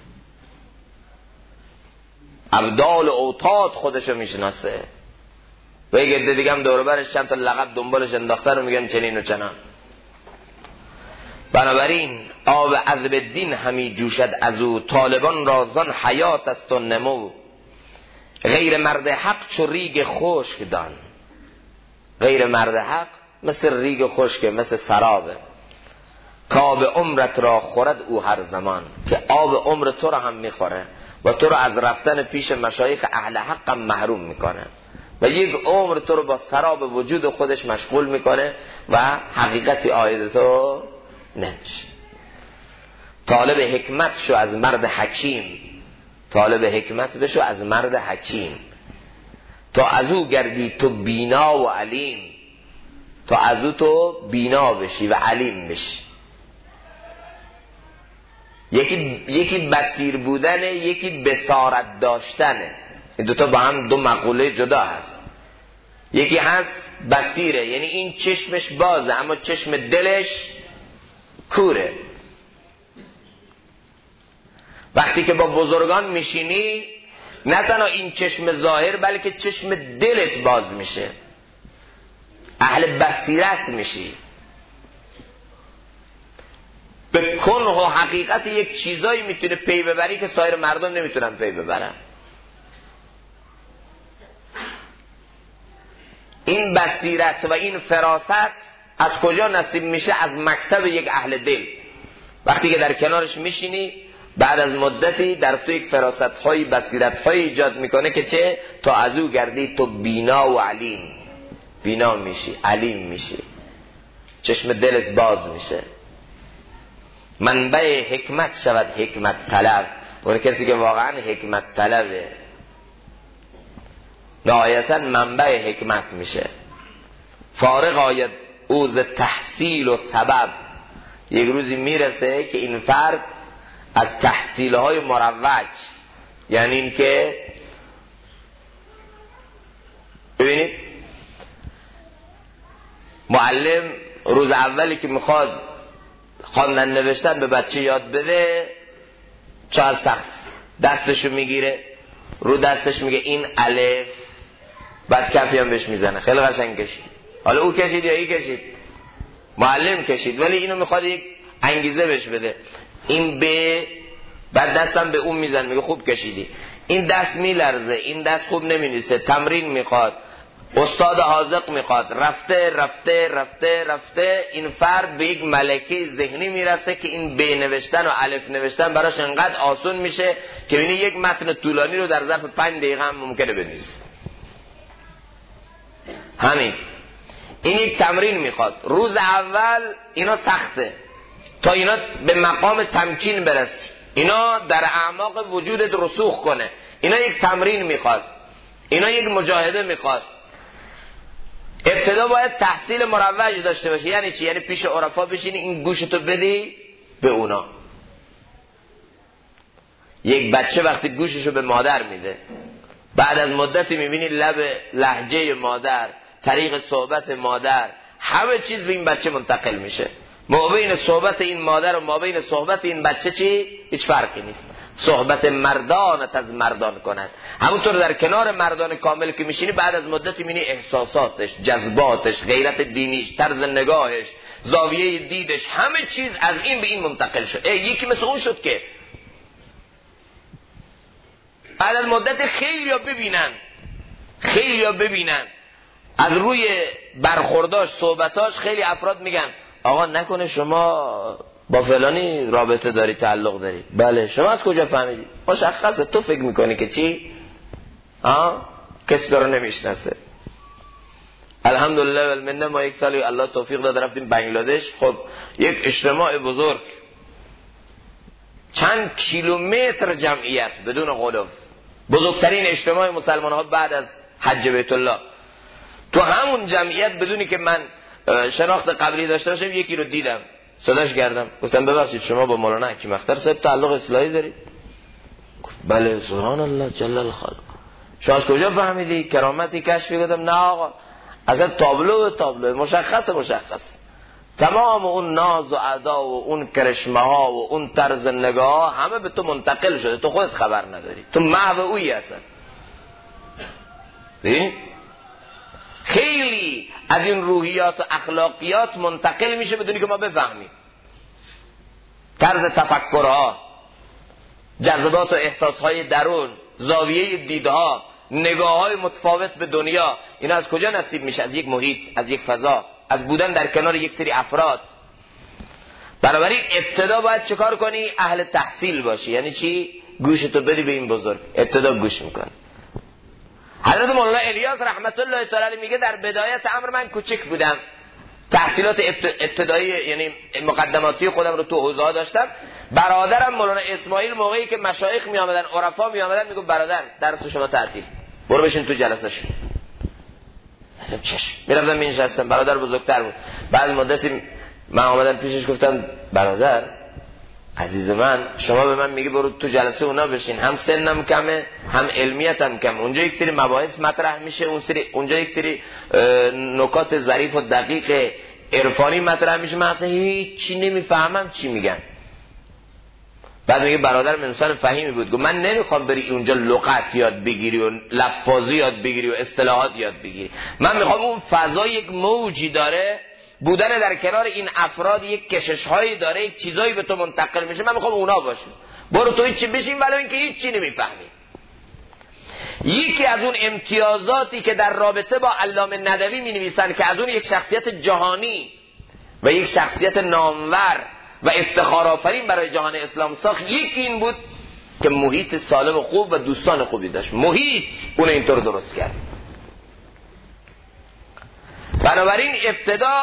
ابدال اوتاد خودشو میشناسه. و یه دیگه هم دور برش چند تا لقب دنبالش انداخته رو میگن چنین و چنان. بنابراین آب عذب الدین همی جوشد از او، طالبان رازان حیات است و نمو. غیر مرد حق چو ریگ خشک دان. غیر مرد حق مثل ریگ خشک، مثل سرابه. کآب عمرت را خورد او هر زمان، که آب عمر تو را هم میخوره و تو را از رفتن پیش مشایخ اهل حق هم محروم میکنه و یک عمر تو رو با سراب وجود خودش مشغول میکنه و حقیقتی آید تو نمیشه. طالب حکمت شو از مرد حکیم، طالب حکمت بشو از مرد حکیم، تا از او گردی تو بینا و علیم، تا از او تو بینا بشی و علیم بشی. یکی بصیر بودنه، یکی بصارت داشتنه. این دوتا با هم دو مقوله جدا هست. یکی هست بصیره، یعنی این چشمش بازه اما چشم دلش کوره. وقتی که با بزرگان میشینی نه تنها این چشم ظاهر بلکه چشم دلت باز میشه، اهل بصیرت میشی. به کنه و حقیقت یک چیزایی میتونه پی ببری که سایر مردم نمیتونن پی ببرن. این بصیرت و این فراست از کجا نصیب میشه؟ از مکتب یک اهل دل. وقتی که در کنارش میشینی بعد از مدتی در تو یک فراست های بصیرت های ایجاد میکنه که چه؟ تا از او گردی تو بینا و علیم. بینا میشی، علیم میشی، چشم دلت باز میشه. منبع حکمت شود حکمت طلب. اون کسی که واقعا حکمت طلبه نهایتا منبع حکمت میشه. فارغ آید اوز تحصیل و سبب. یک روزی میرسه که این فرد از تحصیل های مروج، یعنی این که ببینید معلم روز اولی که میخواد خواندن نوشتن به بچه یاد بده چقدر سخت، دستشو میگیره رو دستش میگه این الف، بعد کفی هم بهش میزنه، خیلی قشنگ کشید. حالا او کشید یا ای کشید؟ معلم کشید، ولی اینو میخواد یک انگیزه بهش بده. این ب، بعد دستم به اون میزنه میگه خوب کشیدی. این دست میلرزه، این دست خوب نمینیسه، تمرین میخواد، استاد حاذق میخواد. رفته رفته رفته رفته این فرد به یک ملکه ذهنی میرسه که این ب نوشتن و الف نوشتن براش انقدر آسون میشه که ببینی یک متن طولانی رو در ظرف 5 دقیقه هم ممکنه بنویسه. همین این یک تمرین میخواد. روز اول اینا سخته تا اینا به مقام تمکین برسه، اینا در اعماق وجودت رسوخ کنه. اینا یک تمرین میخواد، اینا یک مجاهده میخواد. ابتدا باید تحصیل مروج داشته باشه. یعنی چی؟ یعنی پیش عرفا بشینی این گوشتو بدی به اونا. یک بچه وقتی گوششو به مادر میده، بعد از مدتی میبینی لب لهجه مادر، طریق صحبت مادر، همه چیز به این بچه منتقل میشه. مابین صحبت این مادر و مابین صحبت این بچه چی؟ هیچ فرقی نیست. صحبت مردانت از مردان کند. همونطور در کنار مردان کامل که میشینی بعد از مدتی میبینی احساساتش، جذباتش، غیرت دینیش، طرز نگاهش، زاویه دیدش، همه چیز از این به این منتقل شد. یکی مثل اون شد که بعد از مدت خیلی ها ببینن از روی برخورداش، صحبتاش، خیلی افراد میگن آقا نکنه شما با فلانی رابطه داری، تعلق داری؟ بله. شما از کجا فهمیدی؟ مشخصه. تو فکر میکنی که چی؟ کسی داره نمیشناسه. الحمدلله والمنه ما یک سالی الله توفیق داد رفتیم بنگلادش. خب یک اجتماع بزرگ، چند کیلومتر جمعیت بدون غلو، بزرگترین اجتماع مسلمان ها بعد از حج بیت الله. تو همون جمعیت بدونی که من شناخت قبلی داشته باشم یکی رو دیدم، صداش کردم، گفتم ببخشید شما با مولانا حکیم اختر صاحب تعلق اصلاحی دارید؟ بله. سبحان الله جل الخالق. شما از کجا فهمیدی؟ کرامتی کشفی؟ گفتم نه آقا، اصلا تابلو مشخص. تمام اون ناز و ادا و اون کرشمه ها و اون طرز نگاه ها همه به تو منتقل شده، تو خودت خبر نداری، تو محو اویی هستن. خیلی از این روحیات و اخلاقیات منتقل میشه بدونی که ما بفهمیم. طرز تفکرها، جذبات و احساسهای درون، زاویه دیدها، نگاههای متفاوت به دنیا، اینا از کجا نصیب میشه؟ از یک محیط، از یک فضا، از بودن در کنار یک سری افراد. بنابراین ابتدا باید چه کار کنی؟ اهل تحصیل باشی. یعنی چی؟ گوشتو بدی به این بزرگ، ابتدا گوش میکنی. حضرت مولانا الیاس رحمت الله تعالی علیه میگه در بدایت امر من کوچک بودم، تحصیلات ابتدایی یعنی مقدماتی خودم رو تو حوزه ها داشتم. برادرم مولانا اسماعیل موقعی که مشایخ می آمدن، عرفا می آمدن، میگه برادر درس شما تعطیل، برو بشین تو جلسه شو. گفتم چش. میرفتم مینشستم، برادر بزرگتر بود. بعد مدتی من آمدم پیشش گفتم برادر عزیز من، شما به من میگی برو تو جلسه اونا بشین، هم سنم کمه هم علمیتم کمه، اونجا یک سری مباحث مطرح میشه، اونجا یک سری نکات ظریف و دقیق عرفانی مطرح میشه، من اصلا هیچی نمیفهمم چی میگن. بعد میگه برادرم انسان فهیمی بود، گفت من نمیخوام بری اونجا لغت یاد بگیری و لفاظی یاد بگیری و اصطلاحات یاد بگیری، من میخوام اون فضا یک موجی داره، بودن در کنار این افراد یک کشش‌هایی داره، یک چیزایی به تو منتقل میشه، من میخوام اونا باشم. برو تو هیچی بشین ولو اینکه هیچی نمیفهمی. یکی از اون امتیازاتی که در رابطه با علامه ندوی مینویسن که از اون یک شخصیت جهانی و یک شخصیت نامور و افتخارآفرین برای جهان اسلام ساخت، یکی این بود که محیط سالم و خوب و دوستان خوبی داشت. محیط اون اینطور درست کرد. بنابراین ابتدا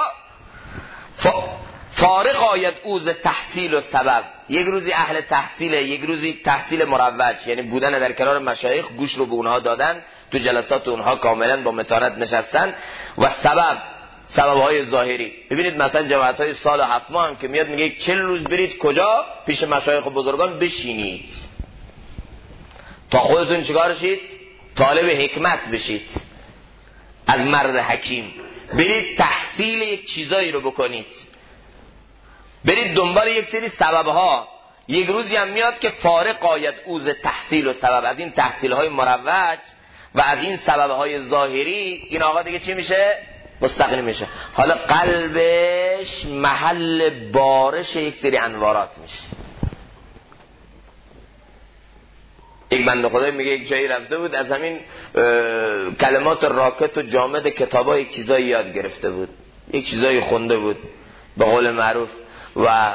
فارق آید اوز تحصیل و سبب. یک روزی اهل تحصیله، یک روزی تحصیل مروج، یعنی بودن در کنار مشایخ، گوش رو به اونها دادن، تو جلسات اونها کاملا با متانت نشستن. و سببهای ظاهری، ببینید مثلا جماعت‌های سال 7 ماه هم که میاد میگه 40 روز برید کجا؟ پیش مشایخ و بزرگان بشینید تا خودتون چیکار شید؟ طالب حکمت بشید از مرد حکیم، برید تحصیل یک چیزایی رو بکنید، برید دنبال یک سری سببها. یک روزی هم میاد که فارق آید اوز تحصیل و سبب، از این تحصیل‌های مروج و از این سببهای ظاهری این آقا دیگه چی میشه؟ مستقل میشه. حالا قلبش محل بارش یک سری انوارات میشه. یک بنده خدای میگه یک جایی رفته بود، از همین کلمات راکت و جامد کتابا یک چیزایی یاد گرفته بود، یک چیزایی خونده بود به قول معروف، و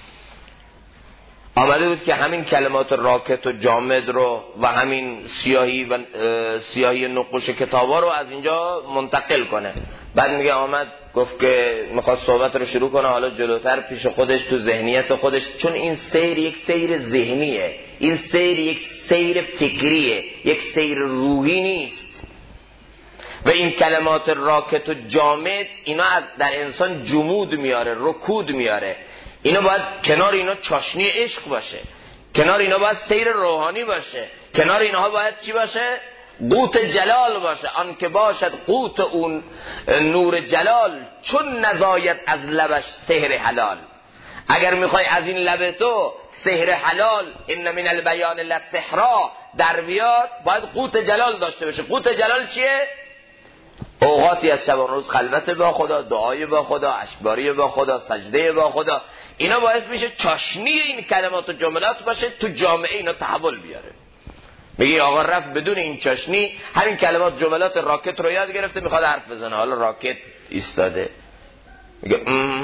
آمده بود که همین کلمات راکت و جامد رو و همین سیاهی نقوش کتابا رو از اینجا منتقل کنه. بعد میگه آمد گفت که میخواد صحبت رو شروع کنه، حالا جلوتر پیش خودش تو ذهنیت خودش، چون این سیر یک سیر ذهنیه، این سیر یک سیر فکریه، یک سیر روحی نیست. و این کلمات راکت و جامد اینا در انسان جمود میاره، رکود میاره. اینا باید کنار اینا چاشنی عشق باشه، کنار اینا باید سیر روحانی باشه، کنار اینها باید چی باشه؟ قوت جلال باشه. آن که باشد قوت اون نور جلال، چون نزاید از لبش سحر حلال. اگر میخوای از این لب تو سحر حلال، ان من البیان للسحرا در بیاد، باید قوت جلال داشته باشه. قوت جلال چیه؟ اوقاتی از شبان روز خلوت با خدا، دعای با خدا، اشباری با خدا، سجده با خدا. اینا باعث میشه چاشنی این کلمات و جملات باشه، تو جامعه اینا تحول بیاره. میگه آقا رفت بدون این چاشنی، همین کلمات جملات راکت رو یاد گرفته، میخواد حرف بزنه، حالا راکت ایستاده میگه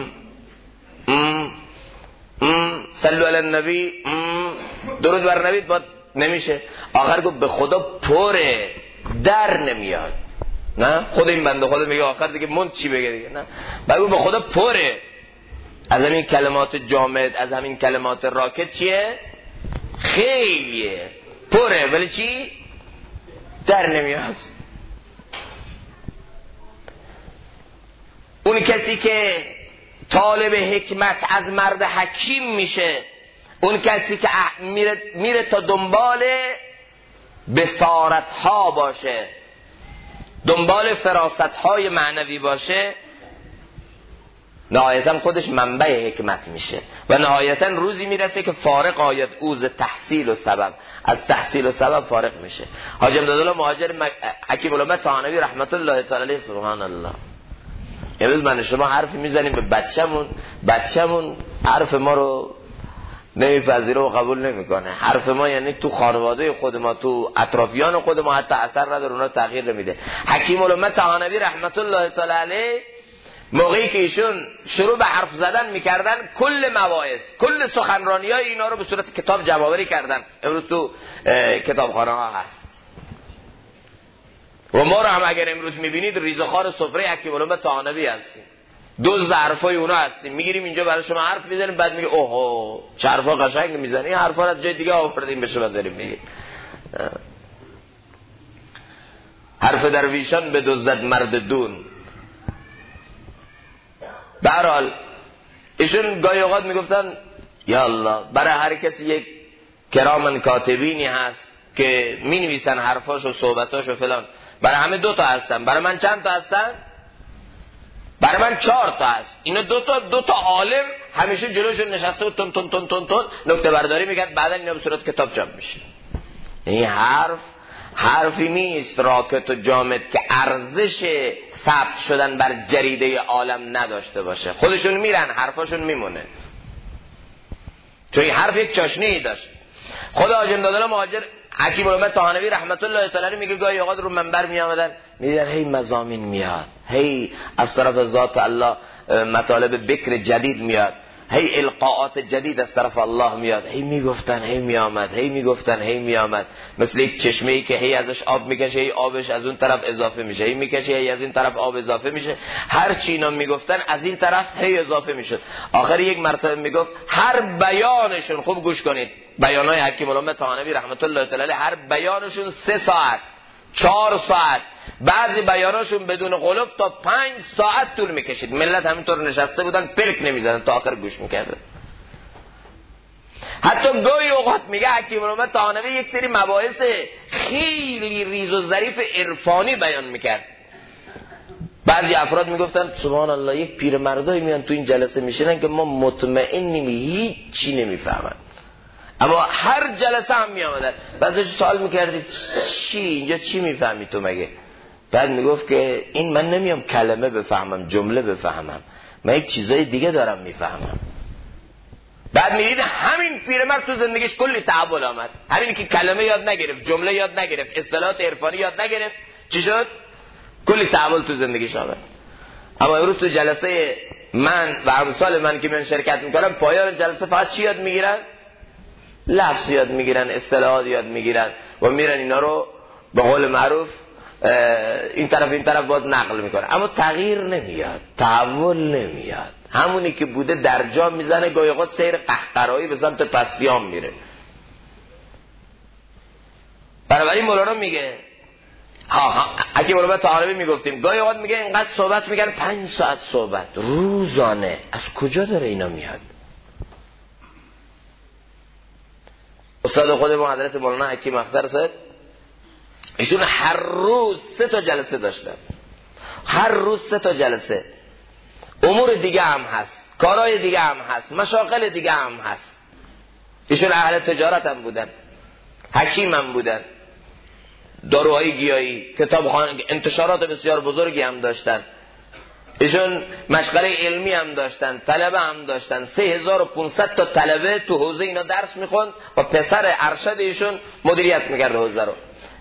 صلوا علی النبی، درود بر نبی، باید نمیشه. آخر گفت به خدا پره، در نمیاد. نه خود این بنده خدا میگه آخر دیگه مون چی بگه دیگه، نه بگو به خدا پره از همین کلمات جامد، از همین کلمات راکت. چیه؟ خیلیه، پره، ولی چی؟ در نمیاد. اون کسی که طالب حکمت از مرد حکیم میشه، اون کسی که میره تا دنبال بصارت ها باشه، دنبال فراست های معنوی باشه، نهایتا خودش منبع حکمت میشه و نهایتا روزی میرسه که فارق آید اوز تحصیل و سبب، از تحصیل و سبب فارق میشه. حاجی امدادالله مهاجر حکیم الامت طحاوی رحمت الله تعالی علیه، سبحان الله، امروز من شما حرفی میزنیم به بچه‌مون حرف ما رو نمیپذیره و قبول نمیکنه. حرف ما یعنی تو خانواده خود ما، تو اطرافیان خود ما حتی اثر نداره، اونا تغییر نمیده. حکیم الامت طحاوی رحمت الله تعالی علیه موقعی که ایشون شروع به حرف زدن میکردن، کل مواعظ، کل سخنرانی های اینا رو به صورت کتاب جمع‌آوری کردن، امروز تو کتابخانه ها هست و ما رو هم اگر امروز میبینید ریزخوار سفره حکیم الامت طحاوی هستیم، دوز حرفای اونا هستیم، میگیریم اینجا برای شما حرف میزنیم، بعد میگه اوه چه حرفا قشنگ میزنی، این حرفا رو از جای دیگه آوردیم به شما داریم میگیم. حرف درویشان به دزدد مرد دون. به هر حال ایشون گاهی اوقات میگفتن یا الله، برای هر کسی یک کرامن کاتبینی هست که مینویسن حرفاش و صحبتاش و فلان، برای همه 2 تا هستن، برای من چند تا هستن؟ برای من 4 تا هست. اینا 2 تا عالم همیشه جلوشون نشسته و تون تون تون تون تون نکته برداری میکرد، بعدا اینا به صورت کتاب چاپ میشه. این حرفی نیست راکت و جامد که ارزش ثبت شدن بر جریده عالم نداشته باشه. خودشون میرن حرفاشون میمونه، چون این حرف یک چاشنی داشت. خدا حاجی امدادالله مهاجر حکیم الامت طحاوی رحمت الله تعالی میگه گاهی اوقات رو منبر میآمدن میدیدن هی مضامین میاد، هی از طرف ذات الله مطالب بکر جدید میاد، هی القاءات جدید از طرف الله میاد، هی میگفتن هی میآمد، هی میگفتن هی میآمد، مثل یک چشمه ای که هی ازش آب میکشه، هی آبش از اون طرف اضافه میشه، هی میکشه هی از این طرف آب اضافه میشه، هر چی اینا میگفتن از این طرف هی اضافه میشد. آخر یک مرتبه میگفت هر بیانشون، خوب گوش کنید، بیانای حکیم الامت طحاوی رحمت الله تعالی هر بیانشون 3 ساعت 4 ساعت، بعضی بیاناشون بدون قلوب تا 5 ساعت طول میکشید. ملت همینطور نشسته بودن پلک نمیزدن تا آخر گوش میکردن. حتی گاهی اوقات میگه حکیم الامت طحاوی یک سری مباحث خیلی ریز و ظریف عرفانی بیان میکرد. بعضی افراد میگفتن سبحان الله، یک پیرمردایی میان تو این جلسه میشینن که ما مطمئنیم هیچ چی نمیفهمن، اما هر جلسه هم میامدن. بعضیش سوال میکردی چی اینجا چی میفهمی تو مگه؟ بعد میگفت که این من نمیام کلمه بفهمم، جمله بفهمم، من یک چیزای دیگه دارم میفهمم. بعد میدید همین پیرمرد تو زندگیش کلی تحول آمد، همین که کلمه یاد نگرفت، جمله یاد نگرفت، اصطلاحات عرفانی یاد نگرفت، چی شد؟ کلی تحول تو زندگیش آمد. اما امروز تو جلسه من و امثال من که من شرکت میکنم، پایان جلسه فقط چی یاد میگیرن؟ لفظ یاد میگیرن، اصطلاحات یاد میگیرن و میرن اینا رو به قول معروف این طرف باز نقل میکنن، اما تغییر نمیاد، تحول نمیاد، همونی که بوده در جا میزنه. گاهی اوقات سیر قهقرایی به سمت پستیام میره. بنابراین مولانا میگه حکیم الامت طحاوی میگفتیم گاهی اوقات میگه اینقدر صحبت میگن 5 ساعت صحبت روزانه، از کجا داره اینا میاد؟ استاد خود ما حضرت مولانا حکیم اختر صاحب، ایشون هر روز 3 تا جلسه داشتن، هر روز 3 تا جلسه. امور دیگه هم هست، کارهای دیگه هم هست، مشاغل دیگه هم هست. ایشون اهل تجارت هم بودن، حکیم هم بودن، داروهای گیاهی، کتابخانه، انتشارات بسیار بزرگی هم داشتن. ایشون مشغله علمی هم داشتن، طلبه هم داشتن. 3500 تا طلبه تو حوزه اینا درس میخوند و پسر ارشد ایشون مدیریت میکرد حوزه رو.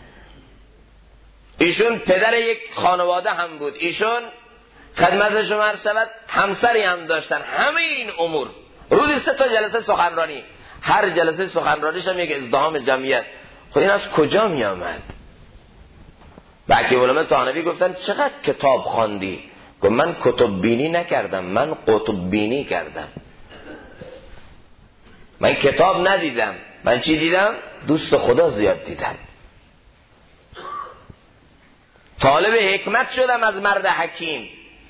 ایشون پدر یک خانواده هم بود. ایشون خدمت شما عرض شود همسری هم داشتن. همه این امور روزی 3 تا جلسه سخنرانی، هر جلسه سخنرانیش هم یک ازدحام جمعیت. خب این از کجا می آمد؟ حکیم الامت طحاوی گفتن چقدر کتاب خواندی؟ گفت من کتب بینی نکردم، من قطب بینی کردم. من کتاب ندیدم، من چی دیدم؟ دوست خدا زیاد دیدم. طالب حکمت شدم از مرد حکیم،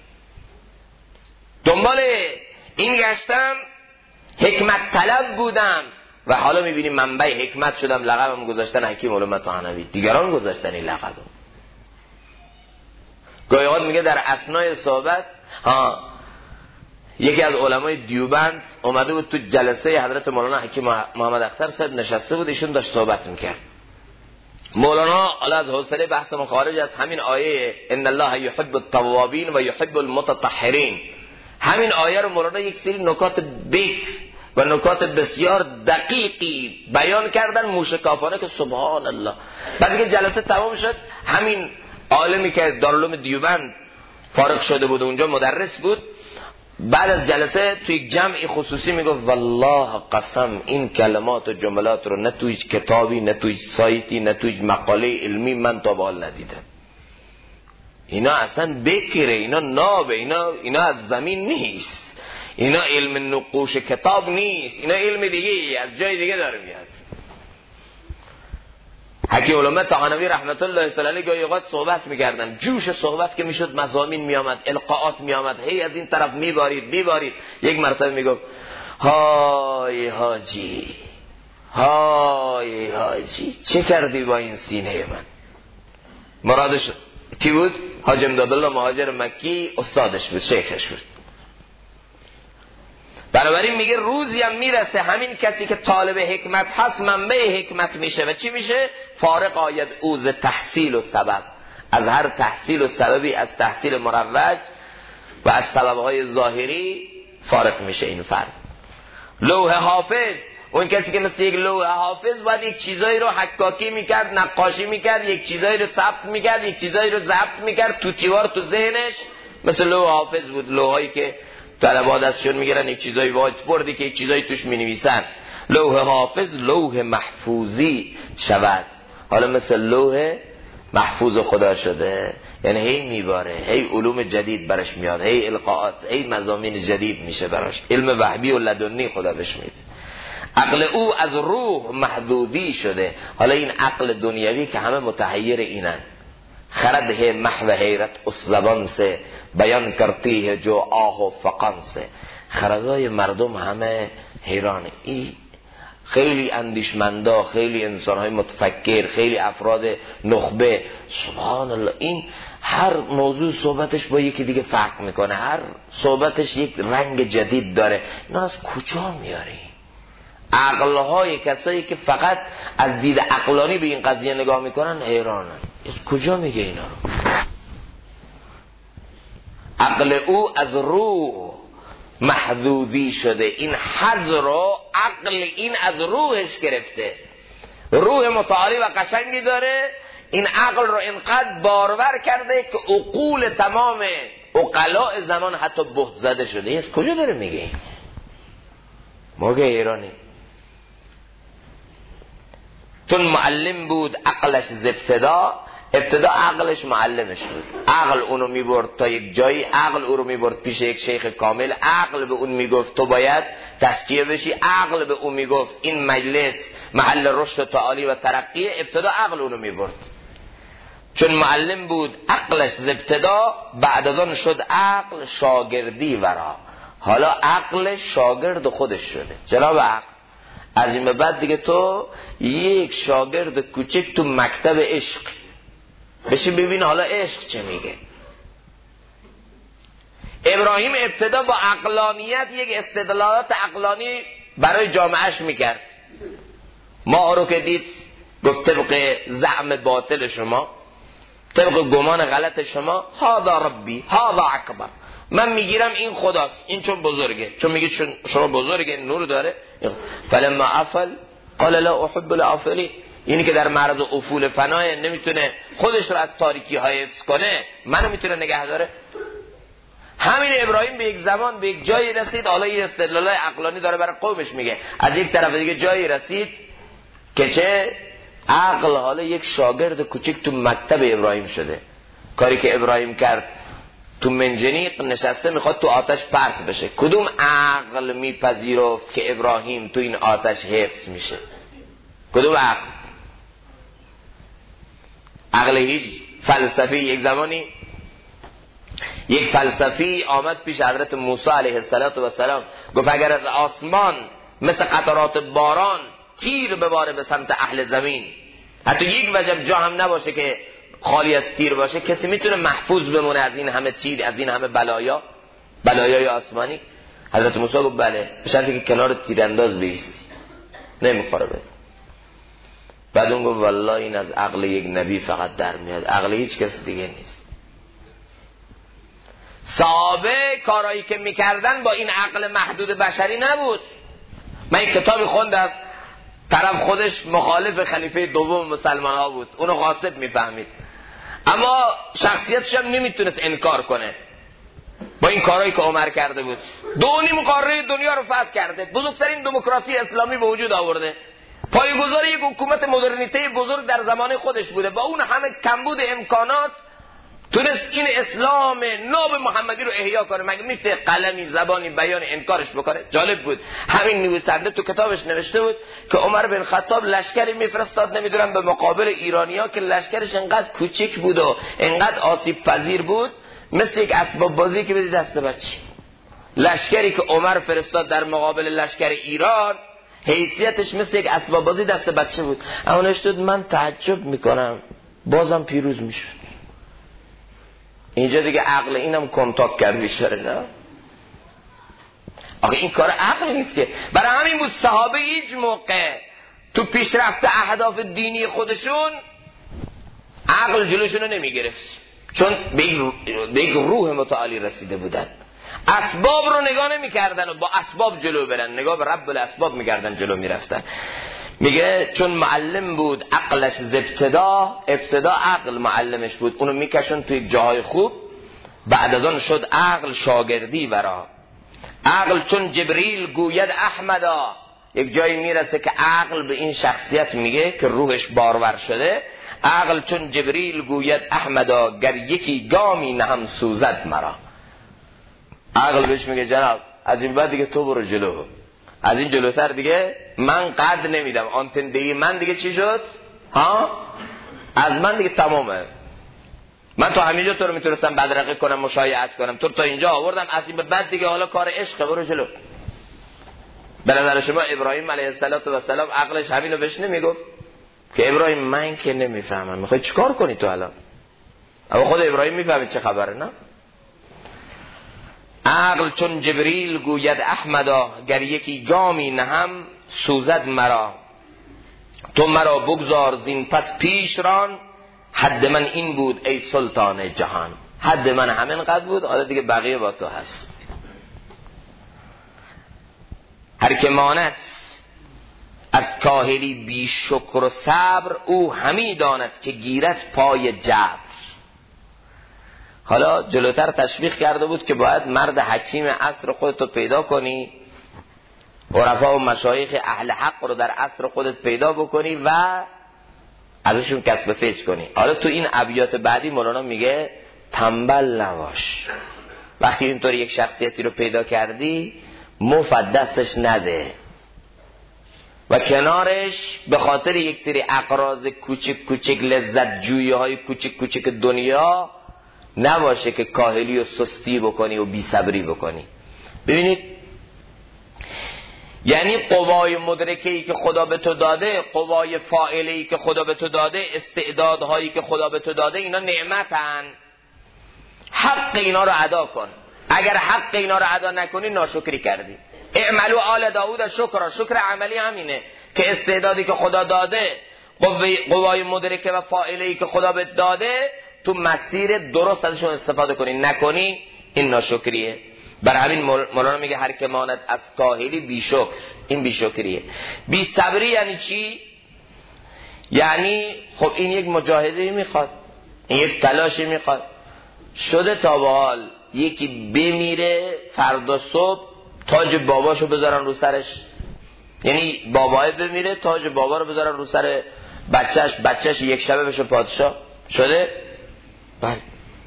دنبال این گشتم، حکمت طلب بودم و حالا میبینیم منبع حکمت شدم. لقبم گذاشتن حکیم الامت طحاوی، دیگران گذاشتن این لقبم. گاهی اوقات میگه در اثنای صحبت یکی از علمای دیوبند اومده بود تو جلسه حضرت مولانا حکیم محمد اختر صاحب نشسته بود، ایشون داشت صحبت میکرد. مولانا علی از حوصله بحث خارج از همین آیه ان الله یحب التوابین و یحب المتطهرین، همین آیه رو مولانا یک سری نکات بکر و نکات بسیار دقیقی بیان کردن موشکافانه که سبحان الله. بعد که جلسه تمام شد، همین عالمی که دارالعلوم دیوبند فارغ شده بود اونجا مدرس بود، بعد از جلسه توی یک جمعی خصوصی میگفت والله قسم این کلمات و جملات رو نه توی کتابی نه توی سایتی نه توی مقاله علمی من تا به حال ندیدم. اینا اصلا بکره، اینا نابه، اینا از زمین نیست، اینا علم نقوش کتاب نیست، اینا علم دیگه از جای دیگه داره میاد. حکیم علامه طحاوی رحمت الله تعالی علیه گاهی اوقات صحبت میکردن، جوش صحبت که میشد مضامین میآمد، القاءات میآمد، هی از این طرف میبارید. یک مرتبه میگفت های حاجی چه کردی با این سینه من؟ مرادش کی بود؟ حاجی امدادالله مهاجر مکی استادش بود، شیخش بود. بنابراین میگه روزی هم میرسه همین کسی که طالب حکمت هست منبع حکمت میشه و چی میشه؟ فارق آید او ز تحصیل و سبب، از هر تحصیل و سببی، از تحصیل مروج و از سببهای ظاهری فارق میشه. این فرد لوح حافظ، اون کسی که مثل یک لوح حافظ باید یک چیزایی رو حکاکی میکرد، نقاشی میکرد، یک چیزایی رو ثبت میکرد، یک چیزایی رو ضبط میکرد تو تیوار تو ذهنش، مثل لوح حافظ بود. لوحایی که طلبات ازشون میگیرن یک چیزایی واج بردی که یک چیزایی توش مینویسن. لوح حافظ لوح محفوظی شود، حالا مثل لوح محفوظ خدا شده، یعنی هی میباره، هی علوم جدید برش میاد، هی القاءات، هی مضامین جدید میشه براش، علم وهبی و لدنی خدا بهش میده. عقل او از روح محدودی شده. حالا این عقل دنیوی که همه متحیر اینن، خرد ہے محو حیرت اس زبان سے بیان کرتی ہے جو آه و فقان سے. خردای مردم همه حیرانه. این خیلی اندیشمندا، خیلی انسانهای متفکر، خیلی افراد نخبه، سبحان الله، این هر موضوع صحبتش با یکی دیگه فرق میکنه، هر صحبتش یک رنگ جدید داره. اینا از کجا میاری؟ عقلهای کسایی که فقط از دید عقلانی به این قضیه نگاه میکنن حیرانن. از کجا میگه اینا رو؟ عقل او از روح محدودی شده. این حظ رو عقل این از روحش گرفته. روح متعالی و قشنگی داره، این عقل رو اینقدر بارور کرده که عقول تمام عقلاء زمان حتی بهت زده شده. از کجا داره میگه؟ موقع ایرانی چون معلم بود عقلش ز ابتدا عقلش معلمش بود. عقل اونو میبرد تا یک جایی، عقل اونو میبرد پیش یک شیخ کامل، عقل به اون میگفت تو باید تزکیه بشی، عقل به اون میگفت این مجلس محل رشد تعالی و ترقیه. ابتدا عقل اونو میبرد چون معلم بود عقلش ز ابتدا، بعد از آن شد عقل شاگردی ورا. حالا عقل شاگرد خودش شده. جناب عقل از این به بعد دیگه تو یک شاگرد کوچک تو مکتب عشق بشی، ببین حالا عشق چه میگه. ابراهیم ابتدا با عقلانیت یک استدلالات عقلانی برای جامعهش میکرد. ما رو که دید گفت طبق زعم باطل شما، طبق گمان غلط شما، هذا ربی هذا اکبر، من میگیرم این خداست، این چون بزرگه، چون میگه چون شما بزرگه نور داره. فلما افل قال لا احب الافلین، یعنی که در معرض افول فناه نمیتونه خودش رو از تاریکی های حفظ کنه، منو میتونه نگه داره. همین ابراهیم به یک زمان به یک جایی رسید، حالا این استدلال عقلانی داره برای قومش میگه، از یک طرف دیگه جایی رسید که چه عقل حالا یک شاگرد کوچک تو مکتب ابراهیم شده. کاری که ابراهیم کرد تو منجنیق نشسته میخواد تو آتش پرت بشه، کدوم عقل میپذیرفت که ابراهیم تو این آتش حفظ میشه؟ کدوم عقل؟ عقل هیچ فلسفی. یک زمانی یک فلسفی آمد پیش حضرت موسی علیه السلام، گفت اگر از آسمان مثل قطرات باران تیر بباره به سمت اهل زمین، حتی یک وجب جا هم نباشه که خالی از تیر باشه، کسی میتونه محفوظ بمونه از این همه تیر، از این همه بلایای آسمانی؟ حضرت موسی گفت بله، به شرطی که کنار تیرانداز بیستی، نمیخوره بده. بعد اون گفت والله این از عقل یک نبی فقط در میاد، عقل هیچ کس دیگه نیست. صحابه کارایی که میکردن با این عقل محدود بشری نبود. من یک کتابی خوندم، طرف خودش مخالف خلیفه دوم مسلمان ها بود، اونو غاصب میفهمید، اما شخصیتش هم نمیتونست انکار کنه با این کارهایی که عمر کرده بود. 2.5 قاره دنیا رو فتح کرده، بزرگترین دموکراسی اسلامی به وجود آورده، پایه‌گذار یک حکومت مدرنیته بزرگ در زمان خودش بوده. با اون همه کمبود امکانات تونست این اسلام ناب محمدی رو احیا کنه. مگه میشه قلمی زبانی بیان انکارش بکنه؟ جالب بود، همین نویسنده تو کتابش نوشته بود که عمر بن خطاب لشکری میفرستاد نمیدونم به مقابل ایرانیا که لشکرش انقدر کوچیک بود و انقدر آسیب پذیر بود، مثل یک اسباب بازی که بدی دست بچه. لشکری که عمر فرستاد در مقابل لشکر ایران حیثیتش مثل یک اسباب بازی دست بچه بود. اما نوشته بود من تعجب میکنم بازم پیروز میشد. اینجا دیگه عقل اینم کنتاک کرد بیشتره، نه؟ آخه این کار عقل نیست که. برای همین بود صحابه هیچ موقع تو پیشرفت اهداف دینی خودشون عقل جلوشون رو نمیگرفت، چون به یک روح متعالی رسیده بودن. اسباب رو نگاه نمیکردن و با اسباب جلو برن، نگاه به رب الاسباب میکردن، جلو میرفتن. میگه چون معلم بود عقلش ز ابتدا عقل معلمش بود، اونو میکشن توی جاهای خوب، بعد از آن شد عقل شاگردی ورا. عقل چون جبریل گوید احمدا، یک جایی میرسه که عقل به این شخصیت میگه که روحش بارور شده، عقل چون جبریل گوید احمدا، گر یکی گامی نهم سوزد مرا. عقل بهش میگه جناب از این بعد دیگه تو برو جلو، از این جلوتر دیگه من قد نمیدم، آنتن دیگه من دیگه چی شد؟ ها؟ از من دیگه تمامه. من تا همینجا تو رو میتونستم بدرقه کنم، مشایعت کنم، تو تا اینجا آوردم، از این بعد دیگه حالا کار عشقه، برو جلو. به نظر شما ابراهیم علیه السلام عقلش همینو بهش نمیگفت که ابراهیم من که نمیفهمم، میخوای چیکار کنی تو الان؟ اما خود ابراهیم میفهمید چه خبره، نه؟ عقل چون جبریل گوید احمدا، گر یکی گامی نهم سوزد مرا. تو مرا بگذار زین پس پیش ران، حد من این بود ای سلطان جهان. حد من همین قد بود، حالا دیگه بقیه با تو هست. هر که ماند از کاهلی بی شکر و صبر، او همی داند که گیرد پای جبر. حالا جلوتر تشویق کرده بود که باید مرد حکیم عصر خودتو پیدا کنی، عرفا و مشایخ اهل حق رو در عصر خودت پیدا بکنی و ازشون کسب فیض کنی. حالا تو این ابیات بعدی مولانا میگه تنبل نباش، وقتی اینطوری یک شخصیتی رو پیدا کردی مفت دستش نده و کنارش به خاطر یک سری اقراض کوچک کوچک، لذت جویی های کوچک کوچک دنیا نباشه که کاهلی و سستی بکنی و بی صبری بکنی. ببینید یعنی قوای مدرکه‌ای که خدا به تو داده، قوای فاعله‌ای که خدا به تو داده، استعدادهایی که خدا به تو داده، اینا نعمتن. حق اینا رو ادا کن. اگر حق اینا رو ادا نکنی ناشکری کردی. اعملوا آل داوود شکر. شکر عملی همینه که استعدادی که خدا داده، قوای مدرکه و فاعله‌ای که خدا به داده، تو مسیر درست ازشون استفاده کنی، نکنی این ناشکریه. بر همین مولانا میگه هر که ماند از کاهلی بی شکر، این بی شکریه. بی صبری یعنی چی؟ یعنی خب این یک مجاهده میخواد، این یک تلاشی میخواد. شده تا به حال یکی بمیره فردا صبح تاج باباشو بذارن رو سرش، یعنی بابای بمیره تاج بابا رو بذارن رو سر بچهش یک شبه بشه پادشاه؟ شده؟ بله.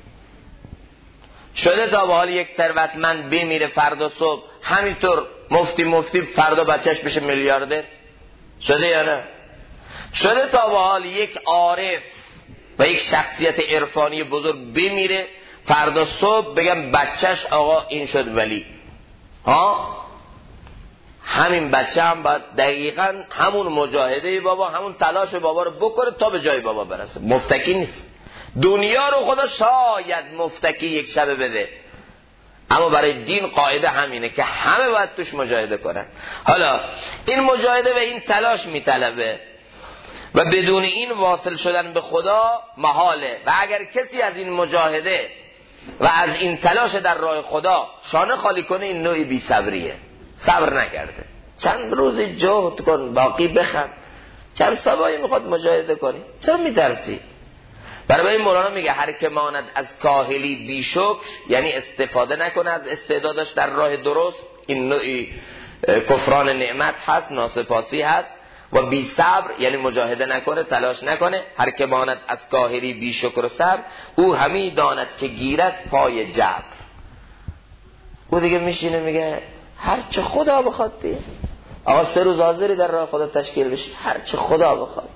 شده تا به حال یک ثروتمند بمیره فردا صبح همینطور مفتی فردا بچهش بشه میلیاردر؟ شده یا نه؟ شده تا به حال یک عارف و یک شخصیت عرفانی بزرگ بمیره فردا صبح بگم بچهش آقا این شد ولی؟ ها؟ همین بچه هم باید دقیقاً همون مجاهده بابا، همون تلاش بابا رو بکنه تا به جای بابا برسه. مفتکی نیست. دنیا رو خدا شاید مفتکی یک شبه بده، اما برای دین قاعده همینه که همه باید توش مجاهده کنن. حالا این مجاهده و این تلاش میطلبه و بدون این واصل شدن به خدا محاله. و اگر کسی از این مجاهده و از این تلاش در راه خدا شانه خالی کنه، این نوعی بی صبریه، صبر نکرده. چند روز جهد کن، باقی بخند. چند سبایی میخواد مجاهده کنی، چرا میترسی؟ برای مولانا میگه هر که ماند از کاهلی بی شکر، یعنی استفاده نکنه از استعدادش در راه درست، این نوعی کفران نعمت هست، ناسپاسی هست. و بی صبر یعنی مجاهده نکنه، تلاش نکنه. هر که ماند از کاهلی بی شکر و صبر، او همی داند که گیرد پای جبر. او دیگه میشینه میگه هر چه خدا بخواد دیگه. آقا 3 روز حاضری در راه خدا تشکیل بشی، هر چه خدا بخواد.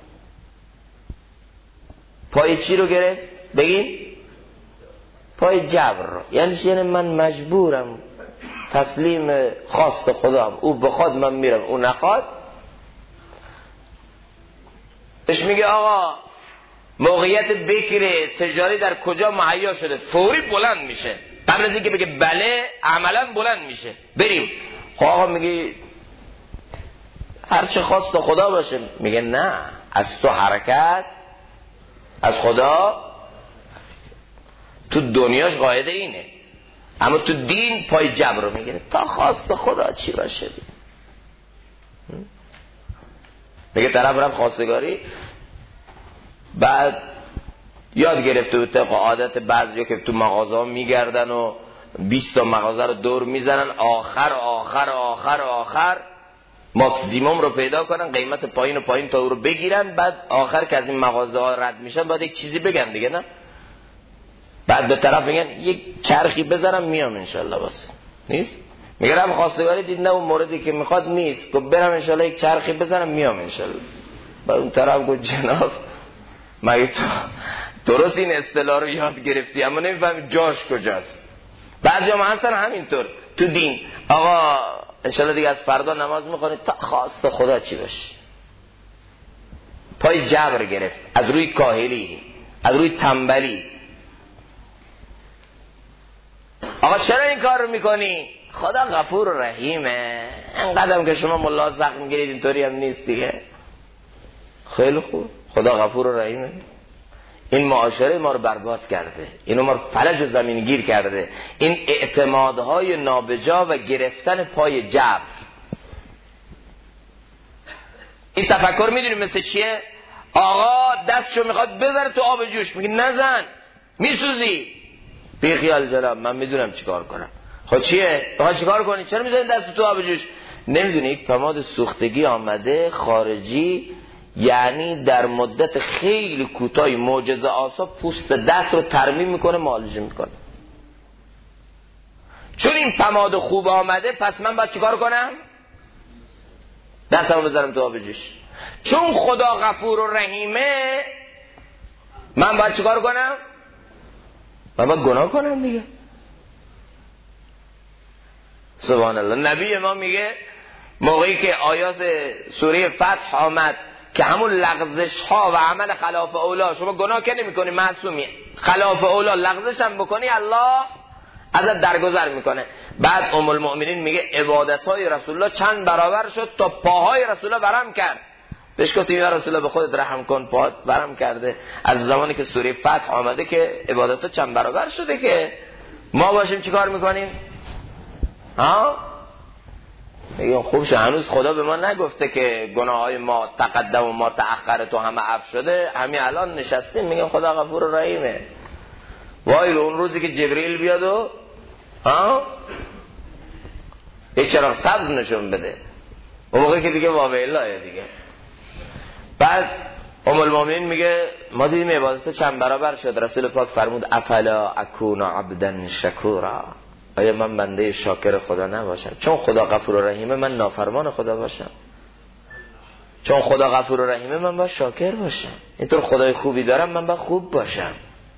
پای چی رو گرفت؟ بگین پای جبر رو. یعنی من مجبورم تسلیم خواست خدام، او بخواد من میرم، او نخواد. اش میگه آقا موقعیت بکر تجاری در کجا مهیا شده، فوری بلند میشه، قبل از اینکه بگه بله عملا بلند میشه، بریم. خب آقا میگه هر چه خواست خدا باشه. میگه نه، از تو حرکت، از خدا. تو دنیاش قاعده اینه، اما تو دین پای جبر رو میگیره. تا خواست خدا چی باشه. میگه طرف رفت خواستگاری، بعد یاد گرفته بود طبق عادت بعضیا که تو مغازه ها میگردن و 20 تا مغازه رو دور میزنن، آخر ماکسیموم رو پیدا کنن، قیمت پایین تا او رو بگیرن. بعد آخر که از این مغازه ها رد میشن باید یک چیزی بگن دیگه، نه؟ بعد به طرف میگن یک چرخی بزنم میام انشالله. بس نیست. میگه رفت خواستگاری دید نه اون موردی که میخواد نیست، گفت برم انشالله یک چرخی بزنم میام انشالله. بعد اون طرف گفت جناب مگه تو درست این اصطلاح رو یاد گرفتی اما نمیفهمی جاش کجاست. بعضی هم هستن همینطور تو دین، آقا انشالله دیگه از فردا نماز میخونی تا خواست خدا چی باشه. پای جبر گرفت، از روی کاهلی، از روی تنبلی. آقا چرا این کار رو میکنی؟ خدا غفور و رحیمه، انقدرم که شما ملا زخم گیرید اینطوری هم نیست دیگه. خیلی خوب، خدا غفور و رحیمه. این معاشره ما رو برباد کرده، اینو ما رو فلج و زمین گیر کرده. این اعتمادهای نابجا و گرفتن پای جبر. این تفکر میدونی مثل چیه؟ آقا دستشو میخواد بذاره تو آب جوش، میگه نزن میسوزی. بی خیال جناب من میدونم چیکار کنم. خب چیه؟ بخواد چیکار کنی؟ چرا میذاری دست تو آب جوش؟ نمیدونی یک پماد سوختگی آمده خارجی، یعنی در مدت خیلی کوتاهی معجزه آسا پوست دست رو ترمیم میکنه، معالجه میکنه. چون این پماد خوب آمده پس من باید چیکار کنم؟ دستمو بذارم تو آب جوش. چون خدا غفور و رحیمه من باید چیکار کنم؟ من باید گناه کنم دیگه. سبحان الله. نبی ما میگه موقعی که آیات سوره فتح آمد که همون لغزش ها و عمل خلاف اولا، شما گناه که نمی کنی معصومی، خلاف اولا لغزش هم بکنی الله ازت درگذر میکنه. بعد ام المؤمنین میگه عبادت های رسول الله چند برابر شد تا پاهای رسول الله ورم کرد. بهش گفتیم یا رسول الله به خودت رحم کن، پاهات ورم کرده. از زمانی که سوره فتح آمده که عبادت ها چند برابر شده که ما باشیم چیکار میکنیم؟ ها؟ میگم خوبش هنوز خدا به ما نگفته که گناه های ما تقدم و ما تأخر تو همه عفو شده، همین الان نشستیم میگم خدا غفور و رحیمه. وای اون روزی که جبرئیل بیاد و یک چراغ سبز نشون بده، اون موقع که دیگه واویلاه دیگه. بعد ام المؤمنین میگه ما دیدیم عبادت چند برابر شد. رسول پاک فرمود افلا اکون عبدا شکورا، آیا من بنده شاکر خدا نباشم؟ چون خدا غفور و رحیمه من نافرمان خدا باشم؟ چون خدا غفور و رحیمه من باید شاکر باشم؟ اینطور خدای خوبی دارم من باید خوب باشم.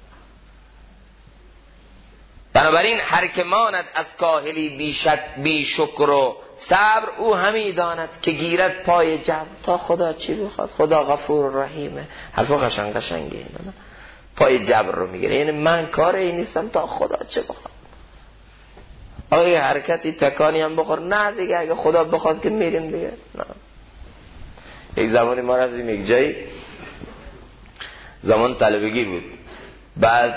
بنابراین هر که ماند از کاهلی بی شکر و صبر، او همی داند که گیرد پای جبر. تا خدا چی بخواد؟ خدا غفور و رحیمه. حرفا قشنگه اینا. پای جبر رو میگیره، یعنی من کار این نیستم تا خدا چه بخواد. آقا یه حرکتی تکانی هم بخور، نه دیگه اگه خدا بخواد که میریم دیگه. نه. یک زمانی ما رفتیم یک جایی، زمان طلبگی بود، بعد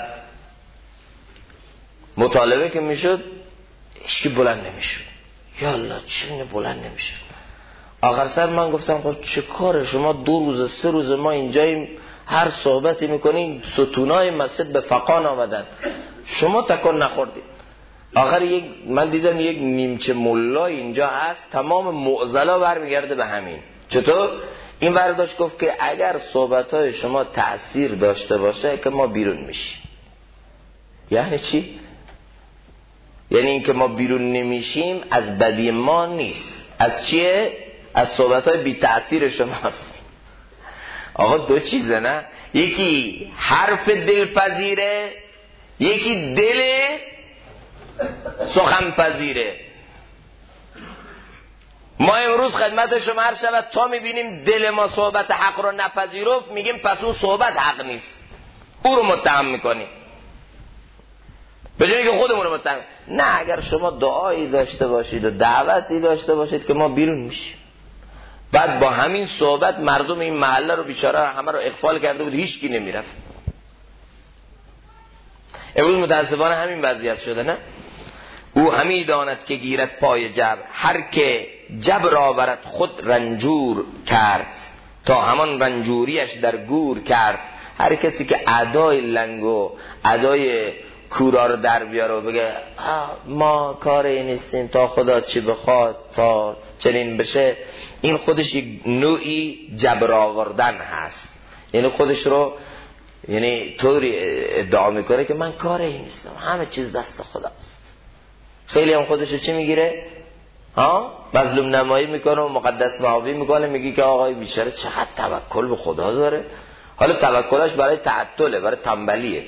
مطالبه که میشد هیچکی بلند نمیشد. یا الله چه بلند نمیشد. آخر سر من گفتم خب چه کاره شما 2 روز 3 روز ما اینجاییم، هر صحبتی میکنین ستونای مسجد به فقان آمدن، شما تکان نخوردید. آخر من دیدم یک نیمچه ملا اینجا هست، تمام معضلا برمیگرده به همین. چطور؟ این برداشت گفت که اگر صحبتهای شما تأثیر داشته باشه که ما بیرون میشیم. یعنی چی؟ یعنی این که ما بیرون نمیشیم از بدی ما نیست. از چیه؟ از صحبتهای بی تأثیر شماست. آقا 2 چیزه نه؟ یکی حرف دلپذیره، یکی دل سخن پذیره. ما امروز خدمت شما هر شود تا میبینیم دل ما صحبت حق رو نپذیرفت، میگیم پس اون صحبت حق نیست، او رو متهم میکنیم به جایی که خودمون رو متهم. نه، اگر شما دعایی داشته باشید و دعوتی داشته باشید که ما بیرون میشیم، بعد با همین صحبت مردم این محله رو بیچاره همه رو اغفال کرده بود، هیچ کی نمیرفت. امروز متاسفانه همین وضعیت شده. نه، او همی داند که گیرد پای جبر، هر که جبر آورد خود رنجور کرد، تا همان رنجوریش در گور کرد. هر کسی که ادای لنگ و ادای کورا رو در بیاره و بگه ما کاری نیستیم تا خدا چی بخواد تا چنین بشه، این خودش یک نوعی جبر آوردن هست. یعنی خودش رو طوری ادعا میکنه که من کاری نیستم، همه چیز دست خداست. خیلی هم خودش رو چی میگیره؟ مظلوم نمایی میکنه و مقدس محابی میکنه، میگی که آقای بیچاره چقدر توکل به خدا داره. حالا توکلش برای تعطله، برای تنبلیه.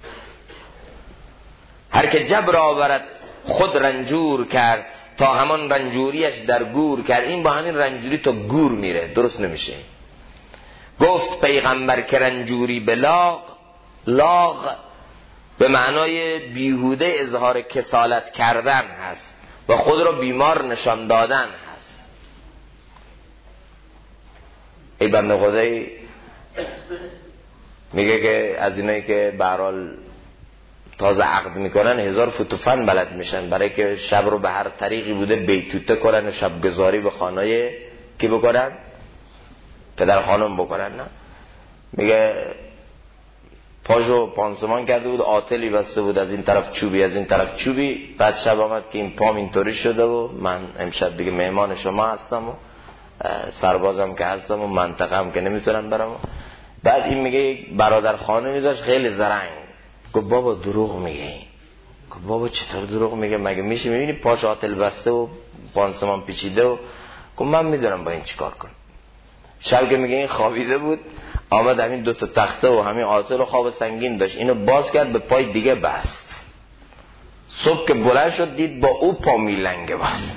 هر که جبر آورد خود رنجور کرد، تا همان رنجوریش در گور کرد. این با همین رنجوری تا گور میره، درست نمیشه. گفت پیغمبر که رنجوری به لاغ به معنای بیهوده اظهار کسالت کردن هست و خود را بیمار نشان دادن هست. ای بنده خدایی میگه که از اینایی که به هر حال تازه عقد میکنن 1000 فوت و فن بلد میشن، برای که شب رو به هر طریقی بوده بیتوته کنن و شب گذاری به خانه کی بکنن؟ پدر خانم بکنن. نه، میگه پاشو پانسمان کرده بود، آتلی بسته بود، از این طرف چوبی از این طرف چوبی. بعد شب آمد که این پام اینطوری شده و من امشب دیگه مهمان شما هستم و سربازم که هستم و منطقه‌ام که نمیتونم برم. بعد این میگه یک برادر خانمی داشت خیلی زرنگ، گفت بابا دروغ میگه این. گفت بابا چطور دروغ میگه؟ مگه میشه؟ میبینی پاش آتل بسته و پانسمان پیچیده و گفت من میدونم با این چیکار کنم. شب که میگه این خوابیده بود، آمد همین 2 تا تخته و همین آتل و خواب سنگین داشت، اینو باز کرد به پای دیگه بست. صبح که بلند شد دید با او پا میلنگه بست.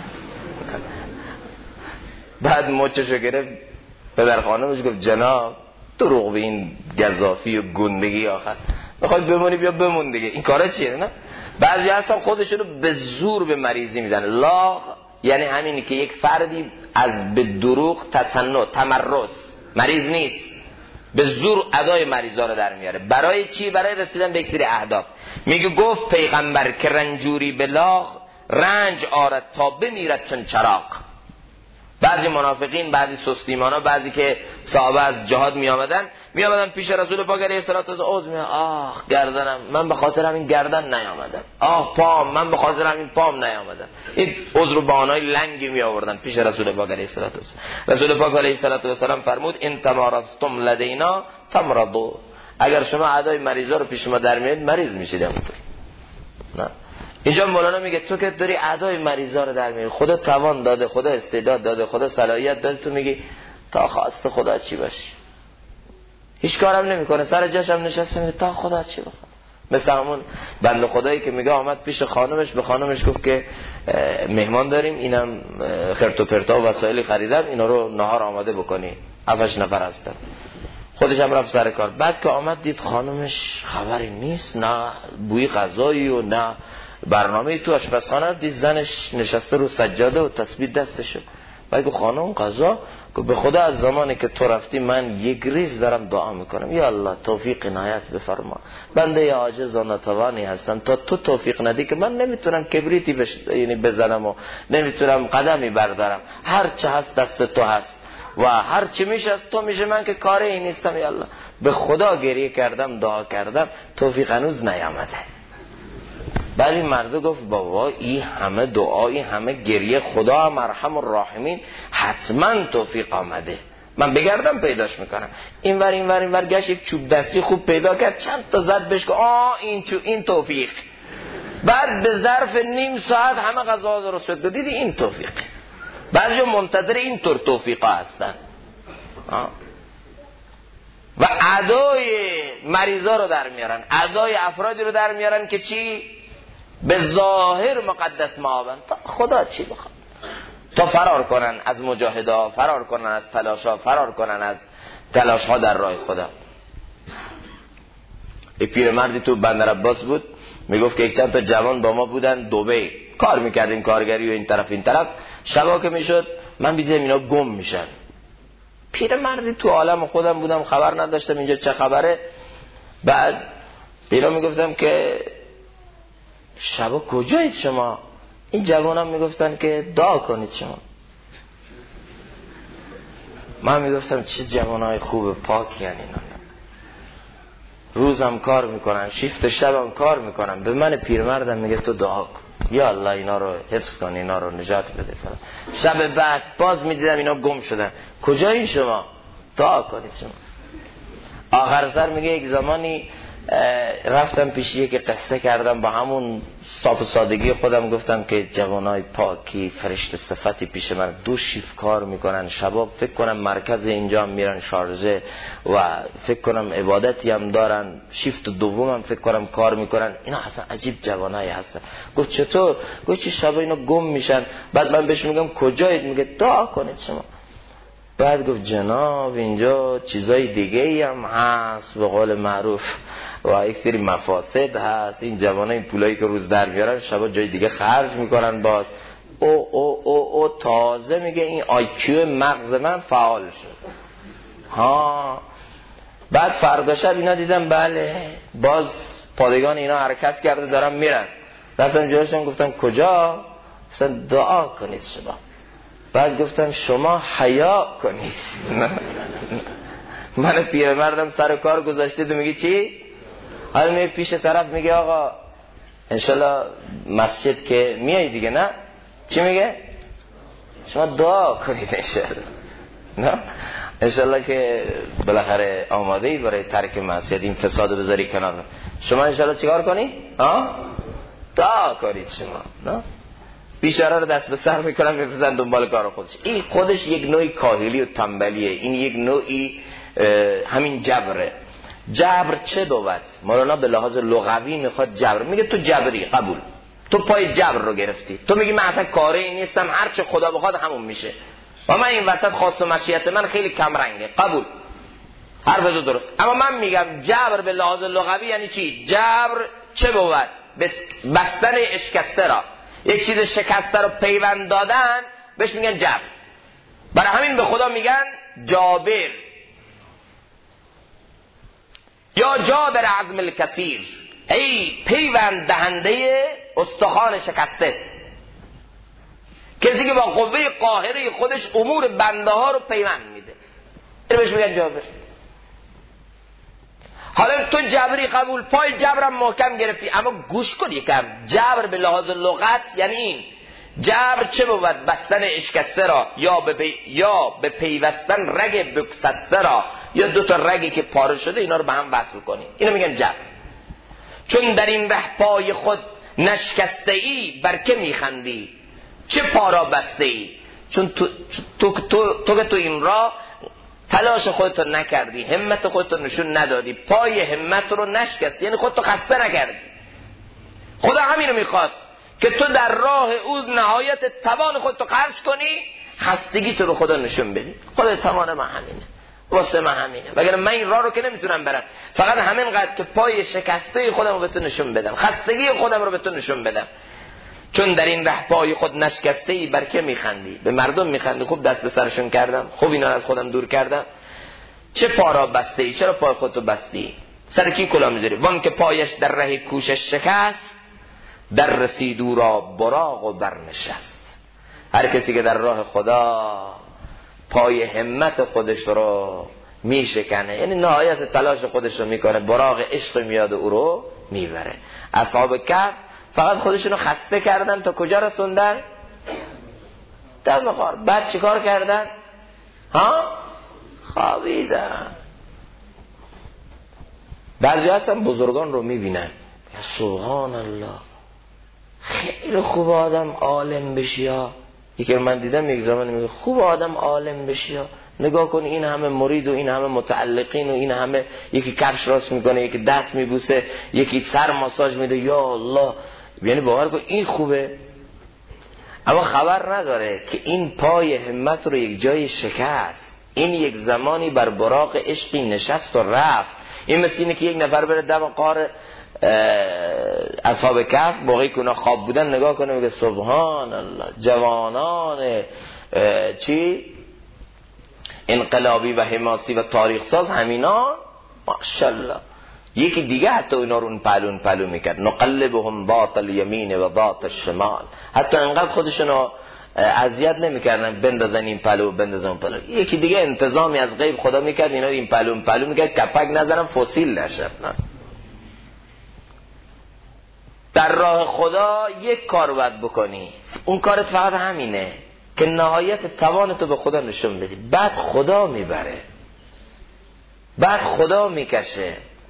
بعد مچشو گرفت، پدر خانمش گفت جناب دروغ به این گزافی و گندگی آخر بخوای بمونی بیا بمون دیگه، این کارا چیه؟ نه، بعضی هستن خودشونو به زور به مریضی میدن. لاغ یعنی همینی که یک فردی از به دروغ تصنع تمرس، مریض نیست، به زور ادای مریضا رو در میاره. برای چی؟ برای رسیدن به یک سری اهداف. میگه گفت پیغمبر که رنجوری به لاغ، رنج آرد تا بمیرد چون چراغ. بعضی منافقین، بعضی سستیمانا، بعضی که صحابه از جهاد می آمدن پیش رسول پاک علیه الصلوة والسلام، آخ گردنم، من به خاطر همین گردن نیامدم، آخ پام، من به خاطر همین پام نیامدم. این عذر و بهانه‌های لنگی می آوردن پیش رسول پاک علیه الصلوة والسلام. رسول پاک علیه الصلوة والسلام فرمود ان تمارضتم لدینا تمرضوا. اگر شما ادای مریضا رو پیش ما در میارید مریض میشید. همونطور نه، اینجا مولانا میگه تو که داری ادای مریضا رو در میاری، خدا توان داده، خدا استعداد داده، خدا صلاحیت داده، تو میگی تا خواست خدا چی باشه. هیچ کارم نمیکنه، سر جاش هم نشسته میگه تا خدا چی بخواد. مثل همون بنده خدایی که میگه آمد پیش خانمش، به خانمش گفت که مهمان داریم، اینم خرت و پرتا و وسایلی خریدم، اینا رو نهار آماده بکنی، 7 نفر هستن. خودش هم رفت سر کار. بعد که آمد دید خانمش خبری نیست، نه بوی غذایی و نه برنامه تو آشپزخانه دید زنش نشسته رو سجاده و تسبیح دستشه. بگو خانم قضا که به خدا از زمانی که تو رفتی من یک ریز دارم دعا میکنم یا الله توفیق عنایت بفرما، بنده عاجز و ناتوانی هستم، تا تو توفیق ندی که من نمیتونم کبریتی یعنی بزنم و نمیتونم قدمی بردارم، هر چه هست دست تو هست و هر چی میشه از تو میشه، من که کاری نیستم یا الله. به خدا گریه کردم دعا کردم توفیق هنوز نیامده. بعد این مرد گفت بابا این همه دعایی همه گریه، خدا هم ارحم الراحمین، حتما توفیق آمده، من بگردم پیداش میکنم. این ور گشت یک چوب دستی خوب پیدا کرد، چند تا زد بهش که این توفیق. بعد به ظرف نیم ساعت همه غذا درست شد. دیدی این توفیق. بعضی منتظر اینطور توفیقا هستن و ادای مریضا رو در میارن، ادای افرادی رو در میارن که چی؟ به ظاهر مقدس معاون، تا خدا چی بخواد تا فرار کنن از مجاهدا، فرار کنن از تلاشا، فرار کنن از تلاشها در راه خدا. یک پیرمردی تو بندر عباس بود، میگفت که یک چند تا جوان با ما بودن دبی کار میکردیم، کارگری و این طرف شبا که میشد من بیدیم اینا گم میشن. پیرمردی تو عالم خودم بودم، خبر نداشتم اینجا چه خبره. بعد اینا میگفتم که شبا کجایید شما؟ این جوان هم میگفتن که دعا کنید شما. من میگفتم چه جوانای خوب پاکی یعنی اینا، روزم کار میکنن شیفت شبم کار میکنن. به من پیرمردم میگه تو دعا کن یا الله اینا رو حفظ کن، اینا رو نجات بده. شب بعد باز میدیدم اینا گم شدن. کجایی شما؟ دعا کنید شما. آخر سر میگه یک زمانی رفتم پیشیه که قصه کردم، با همون صاف و سادگی خودم گفتم که جوانای پاکی فرشته صفتی پیش من، 2 شیفت کار میکنن شباب، فکر کنم مرکز اینجا میرن شارژه و فکر کنم عبادتی هم دارن، شیفت دوم هم فکر کنم کار میکنن. اینا اصلا عجیب جوانایی هستن. گفت چطور؟ گفت چه شبا اینا گم میشن. بعد من بهش میگم کجایید؟ میگه دعا کنید شما. بعد گفت جناب اینجا چیزای دیگه هم هست به قول معروف و یک سری مفاسد هست، این جوانای پولایی که روز در میارن شبا جای دیگه خرج میکنن. باز او تازه میگه این آیکیو مغز من فعال شد. بعد فردا شب اینا دیدم بله باز پادگان اینا حرکت کرده دارن میرن. رفتم جایشون گفتم کجا؟ گفتن دعا کنید شما. بعد گفتم شما حیا کنید. من پیرمردم سر کار گذاشته، تو میگی چی؟ حالا میگه پیش طرف میگه آقا انشالله مسجد که میای دیگه، نه چی میگه؟ شما دعا کنید انشالله، نه انشالله که بالاخره آماده ای برای ترک مسجد، این فساد بذاری کنار. شما انشالله چیکار کنی؟ دعا کنید شما، نه بیچاره رو دست به سر میکنن میفرستن دنبال کار خودش. این خودش یک نوعی کاهلی و تنبلیه، این یک نوعی همین جبره. جبر چه بود؟ مولانا به لحاظ لغوی میخواد جبر، میگه تو جبری، قبول، تو پای جبر رو گرفتی، تو میگی من اصلا کاری نیستم، هر چه خدا بخواد همون میشه و من این وسط خواست و مشیت من خیلی کم رنگه، قبول، حرفتو درست. اما من میگم جبر به لحاظ لغوی یعنی چی؟ جبر چه بود؟ بستن اشکسته را، یک چیز شکسته رو پیوند دادن بهش میگن جبر. برای همین به خدا میگن جابر یا جابر عظم الکثیر، ای پیوند دهنده استخوان شکسته، کسی که با قوه قاهره خودش امور بنده ها رو پیوند میده، این بهش میگن جابر. حالا تو جبری قبول، پای جبرم محکم گرفتی، اما گوش کن یکم، جبر به لحاظ لغت یعنی این. جبر چه بود؟ بستن اشکسته را یا به پیوستن رگ بکسسته را، یا 2 تا رگی که پاره شده اینا رو به هم وصل کنی، اینو میگن جبر. چون در این ره پای خود نشکسته ای بر که میخندی، چه پارا بسته ای؟ چون تو این راه تلاش خودتو نکردی، همت خودتو نشون ندادی، پای همت رو نشکستی، یعنی خودتو خسته نکردی. خدا همینو میخواد که تو در راه او نهایت توان خودتو خرج کنی، خستگی تو رو خدا نشون بدی. خدا توان من همینه. واسه من همینه، وگرنه من این راه رو که نمیتونم برم. فقط همینقدر که پای شکسته خودم رو به تو نشون بدم، خستگی خودم رو به تو نشون بدم. چون در این ره پای خود نشکسته ای، بر که میخندی؟ به مردم میخندی. خوب دست به سرشون کردم، خوب اینا از خودم دور کردم. چه پا را بسته ای؟ چرا پای خودتو بستی؟ سر کی کلا میذاری؟ وان که پایش در ره کوشش شکست، در رسید او را براق و برنشست. هر کسی که در راه خدا پای همت خودش رو میشکنه، یعنی نهایت تلاش خودش رو میکنه، براق عشق میاد او رو میبره. اصحاب کهف فقط خودشون رو خسته کردن تا کجا رسوندن؟ دم خار. بعد چیکار کردن؟ خوابیدن. بعضی هستن بزرگان رو میبینن، یا سبحان الله خیلی خوب آدم عالم بشی ها. یکی من دیدم یک زمان میگه خوب آدم عالم بشی ها، نگاه کن این همه مرید و این همه متعلقین و این همه، یکی کفش راست میکنه، یکی دست میبوسه، یکی سر ماساژ میده، یا الله. یعنی باور کن این خوبه، اما خبر نداره که این پای همت رو یک جای شکست. این یک زمانی بر براق عشقی نشست و رفت. این مثل اینه که یک نفر بره دم غار اصحاب کهف، موقعی که اونا خواب بودن، نگاه کنه میگه سبحان الله، جوانان انقلابی و حماسی و تاریخ ساز همینا، ماشاءالله. یکی دیگه حتی اینا رو پلو میکرد، نقلبهم ذات الیمین و ذات الشمال. حتی انقدر خودشونو اذیت نمیکردن بندازن این پلو بندازن اون پلو. یکی دیگه انتظامی از غیب خدا میکرد اینا این پلو میکرد، کپک نزنن فسیل نشن. در راه خدا یک کار باید بکنی، اون کارت فقط همینه که نهایت توانتو به خدا نشون بدی، بعد خدا میبره، بعد خدا میکشه.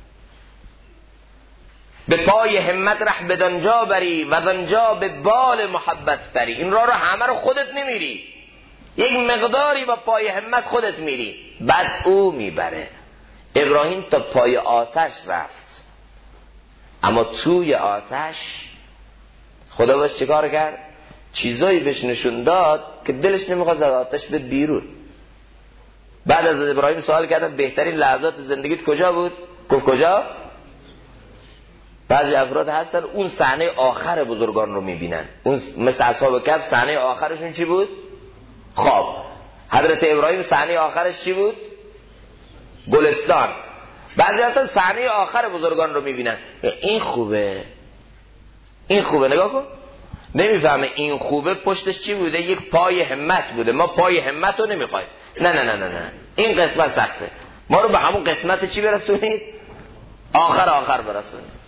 به پای همت ره بدانجا بری و دانجا به بال محبت بری. این راه رو همه رو خودت نمیری، یک مقداری با پای همت خودت میری، بعد او میبره. ابراهیم تا پای آتش رفت، اما توی آتش خدا باش چیکار کرد؟ چیزایی بهش نشون داد که دلش نمیخواد از آتش به بیرون. بعد از ابراهیم سوال کردن بهترین لحظات زندگیت کجا بود؟ گفت کجا؟ بعضی افراد هستن اون صحنه آخر بزرگان رو میبینن، اون مثل اصحاب کهف صحنه آخرشون چی بود؟ خواب. حضرت ابراهیم صحنه آخرش چی بود؟ گلستان. بعضی هستن صحنه آخر بزرگان رو میبینن، این خوبه، این خوبه. نگاه کن، نمیفهمه این خوبه پشتش چی بوده؟ یک پای همت بوده. ما پای همت رو نمیخوایم، نه این قسمت سخته، ما رو به همون قسمت چی برسونید؟ آخر برسونید.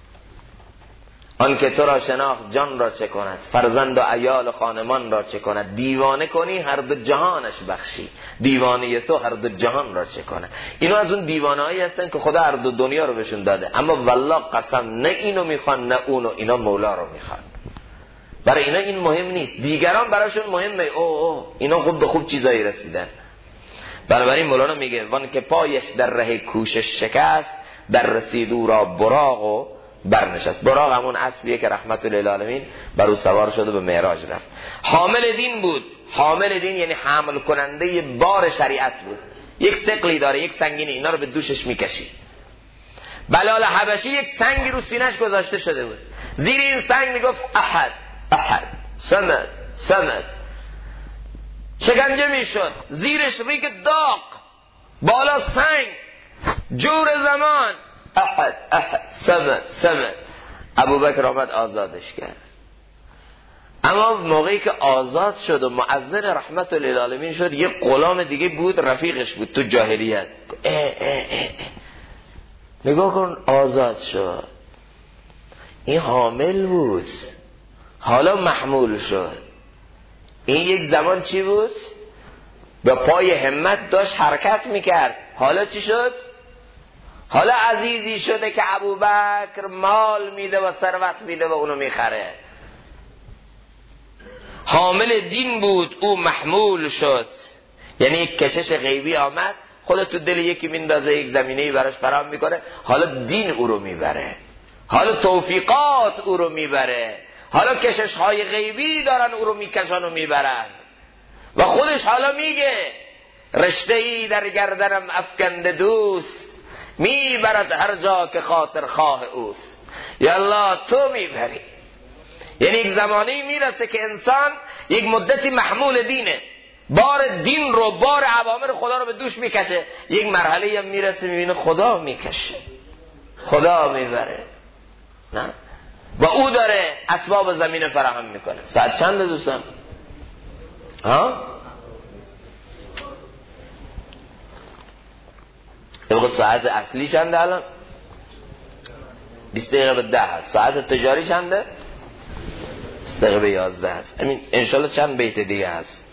آن که تو را شناخت جان را چه کند، فرزند و عیال خانمان را چه کند. دیوانه کنی هر دو جهانش بخشی، دیوانه تو هر دو جهان را چه کند. اینا از اون دیوانه هایی هستن که خدا هر دو دنیا رو بهشون داده، اما والله قسم نه اینو میخوان نه اونو، اینا مولا رو میخوان. برای اینا این مهم نیست، دیگران براشون مهمه. اینا خوب به خوب چیزایی رسیدن. بنابراین مولانا میگه وان که پایش در ره کوشش شکست، در رسید او را براق و برنشست. براق همون اسبیه که رحمت للعالمین بر او سوار شد و به معراج رفت. حامل دین بود. حامل دین یعنی حمل کننده بار شریعت بود. یک ثقلی داره، یک سنگینی، اینا رو به دوشش میکشید. بلال حبشی یک سنگی رو سینه‌اش گذاشته شده بود، زیر این سنگ میگفت احد احد صمد صمد. شکنجه میشد، زیرش ریگ داغ، بالا سنگ، جور زمان، احد احد صمد صمد. ابوبکر آمد آزادش کرد. اما موقعی که آزاد شد و مؤذن رحمت للعالمین شد، یه غلام دیگه بود رفیقش بود تو جاهلیت. نگاه کن، آزاد شد، این حامل بود، حالا محمول شد. این یک زمان چی بود؟ به پای همت داشت حرکت میکرد، حالا چی شد؟ حالا عزیزی شده که ابوبکر مال میده و ثروت میده و اونو میخره. حامل دین بود، او محمول شد. یعنی یک کشش غیبی آمد، خودت تو دل یکی میندازه، یک زمینه‌ای براش فراهم میکنه، حالا دین او رو میبره، حالا توفیقات او رو میبره، حالا کشش های غیبی دارن او رو میکشن و میبرن. و خودش حالا میگه رشته‌ای در گردنم افکنده دوست، میبرد هر جا که خاطر خواه اوست. یا الله تو میبری. یعنی یک زمانی میرسه که انسان یک مدتی محمول دینه، بار دین رو، بار اوامر خدا رو به دوش میکشه. یک مرحله هم میرسه میبینه خدا میکشه، خدا میبره، نه و او داره اسباب زمین فراهم میکنه. ساعت چنده دوستان؟ ساعت اصلی چنده الان؟ 20 دقیقه به 10 هست. ساعت تجاری چنده؟ 20 دقیقه به 11 هست. همین انشالله چند بیت دیگه هست.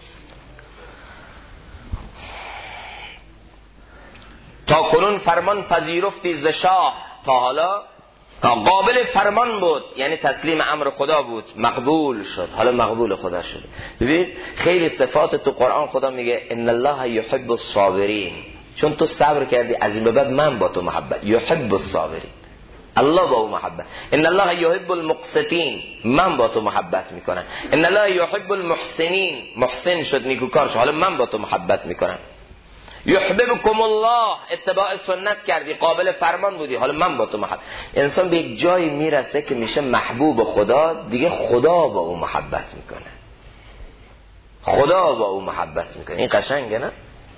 تا کنون فرمان پذیرفتی ز شاه، تا حالا قابل فرمان بود، یعنی تسلیم امر خدا بود، مقبول شد، حالا مقبول خدا شد. ببین خیلی صفات تو قرآن خدا میگه ان الله یحب الصابرین، چون تو صبر کردی از این به بعد من با تو محبت. یحب الصابرین، الله با او محبت. ان الله یحب المقسطین، من با تو محبت میکنم. ان الله یحب المحسنین، محسن شد، نیکوکار شد، حالا من با تو محبت میکنم. یحببکم الله، اتباع سنت کردی، قابل فرمان بودی، حالا من با تو محبت. انسان به یک جایی میرسه که میشه محبوب خدا، دیگه خدا با او محبت میکنه، خدا با او محبت میکنه. این قشنگه نه؟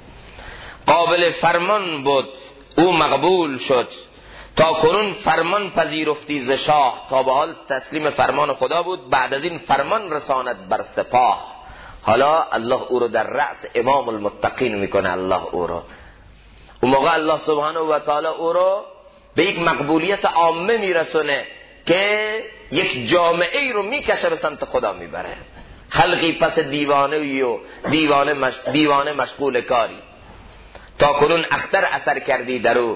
قابل فرمان بود او مقبول شد، تا کنون فرمان پذیرفتی ز شاه، تا به حال تسلیم فرمان خدا بود، بعد از این فرمان رساند بر سپاه. حالا الله او رو در رأس امام المتقین میکنه. الله او رو اون موقع الله سبحانه و تعالی او رو به یک مقبولیت عامه میرسونه که یک جامعه ای رو میکشه به سمت خدا میبره. خلقی پس دیوانه و دیوانه مشغول کاری، تا کنون اختر اثر کردی درو.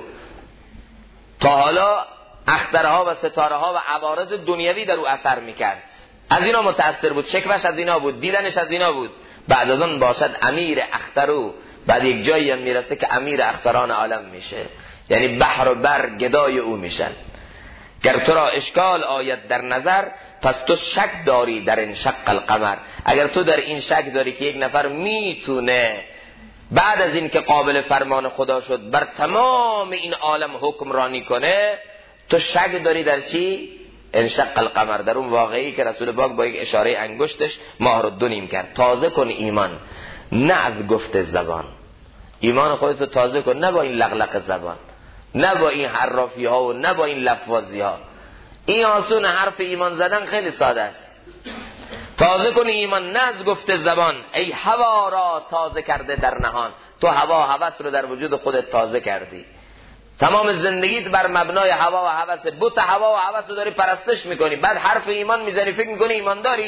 تا حالا اخترها و ستاره ها و عوارض دنیوی در او اثر میکرد، از اینا متأثر بود، شکوش از اینا بود، دیدنش از اینا بود. بعد از اون باشد امیر اخترو، بعد یک جایی هم میرسه که امیر اختران عالم میشه، یعنی بحر و بر گدای او میشن. گر تو را اشکال آید در نظر، پس تو شک داری در انشق القمر. اگر تو در این شک داری که یک نفر میتونه بعد از این که قابل فرمان خدا شد بر تمام این عالم حکمرانی کنه، تو شک داری در چی؟ انشق القمر، در اون واقعی که رسول پاک با یک اشاره انگشتش ماه رو دو نیم کرد. تازه کن ایمان، نه از گفت زبان. ایمان خودتو تازه کن، نه با این لغلق زبان، نه با این حرافی ها و نه با این لفظی ها. این آسون، حرف ایمان زدن خیلی ساده است. تازه کن ایمان، نه از گفت زبان. ای هوا را تازه کرده در نهان، تو هوا و هوس رو در وجود خودت تازه کردی. تمام زندگیت بر مبنای هوا و هوس، بت هوا و هوس رو داری پرستش میکنی، بعد حرف ایمان میزنی، فکر میکنی ایمان داری.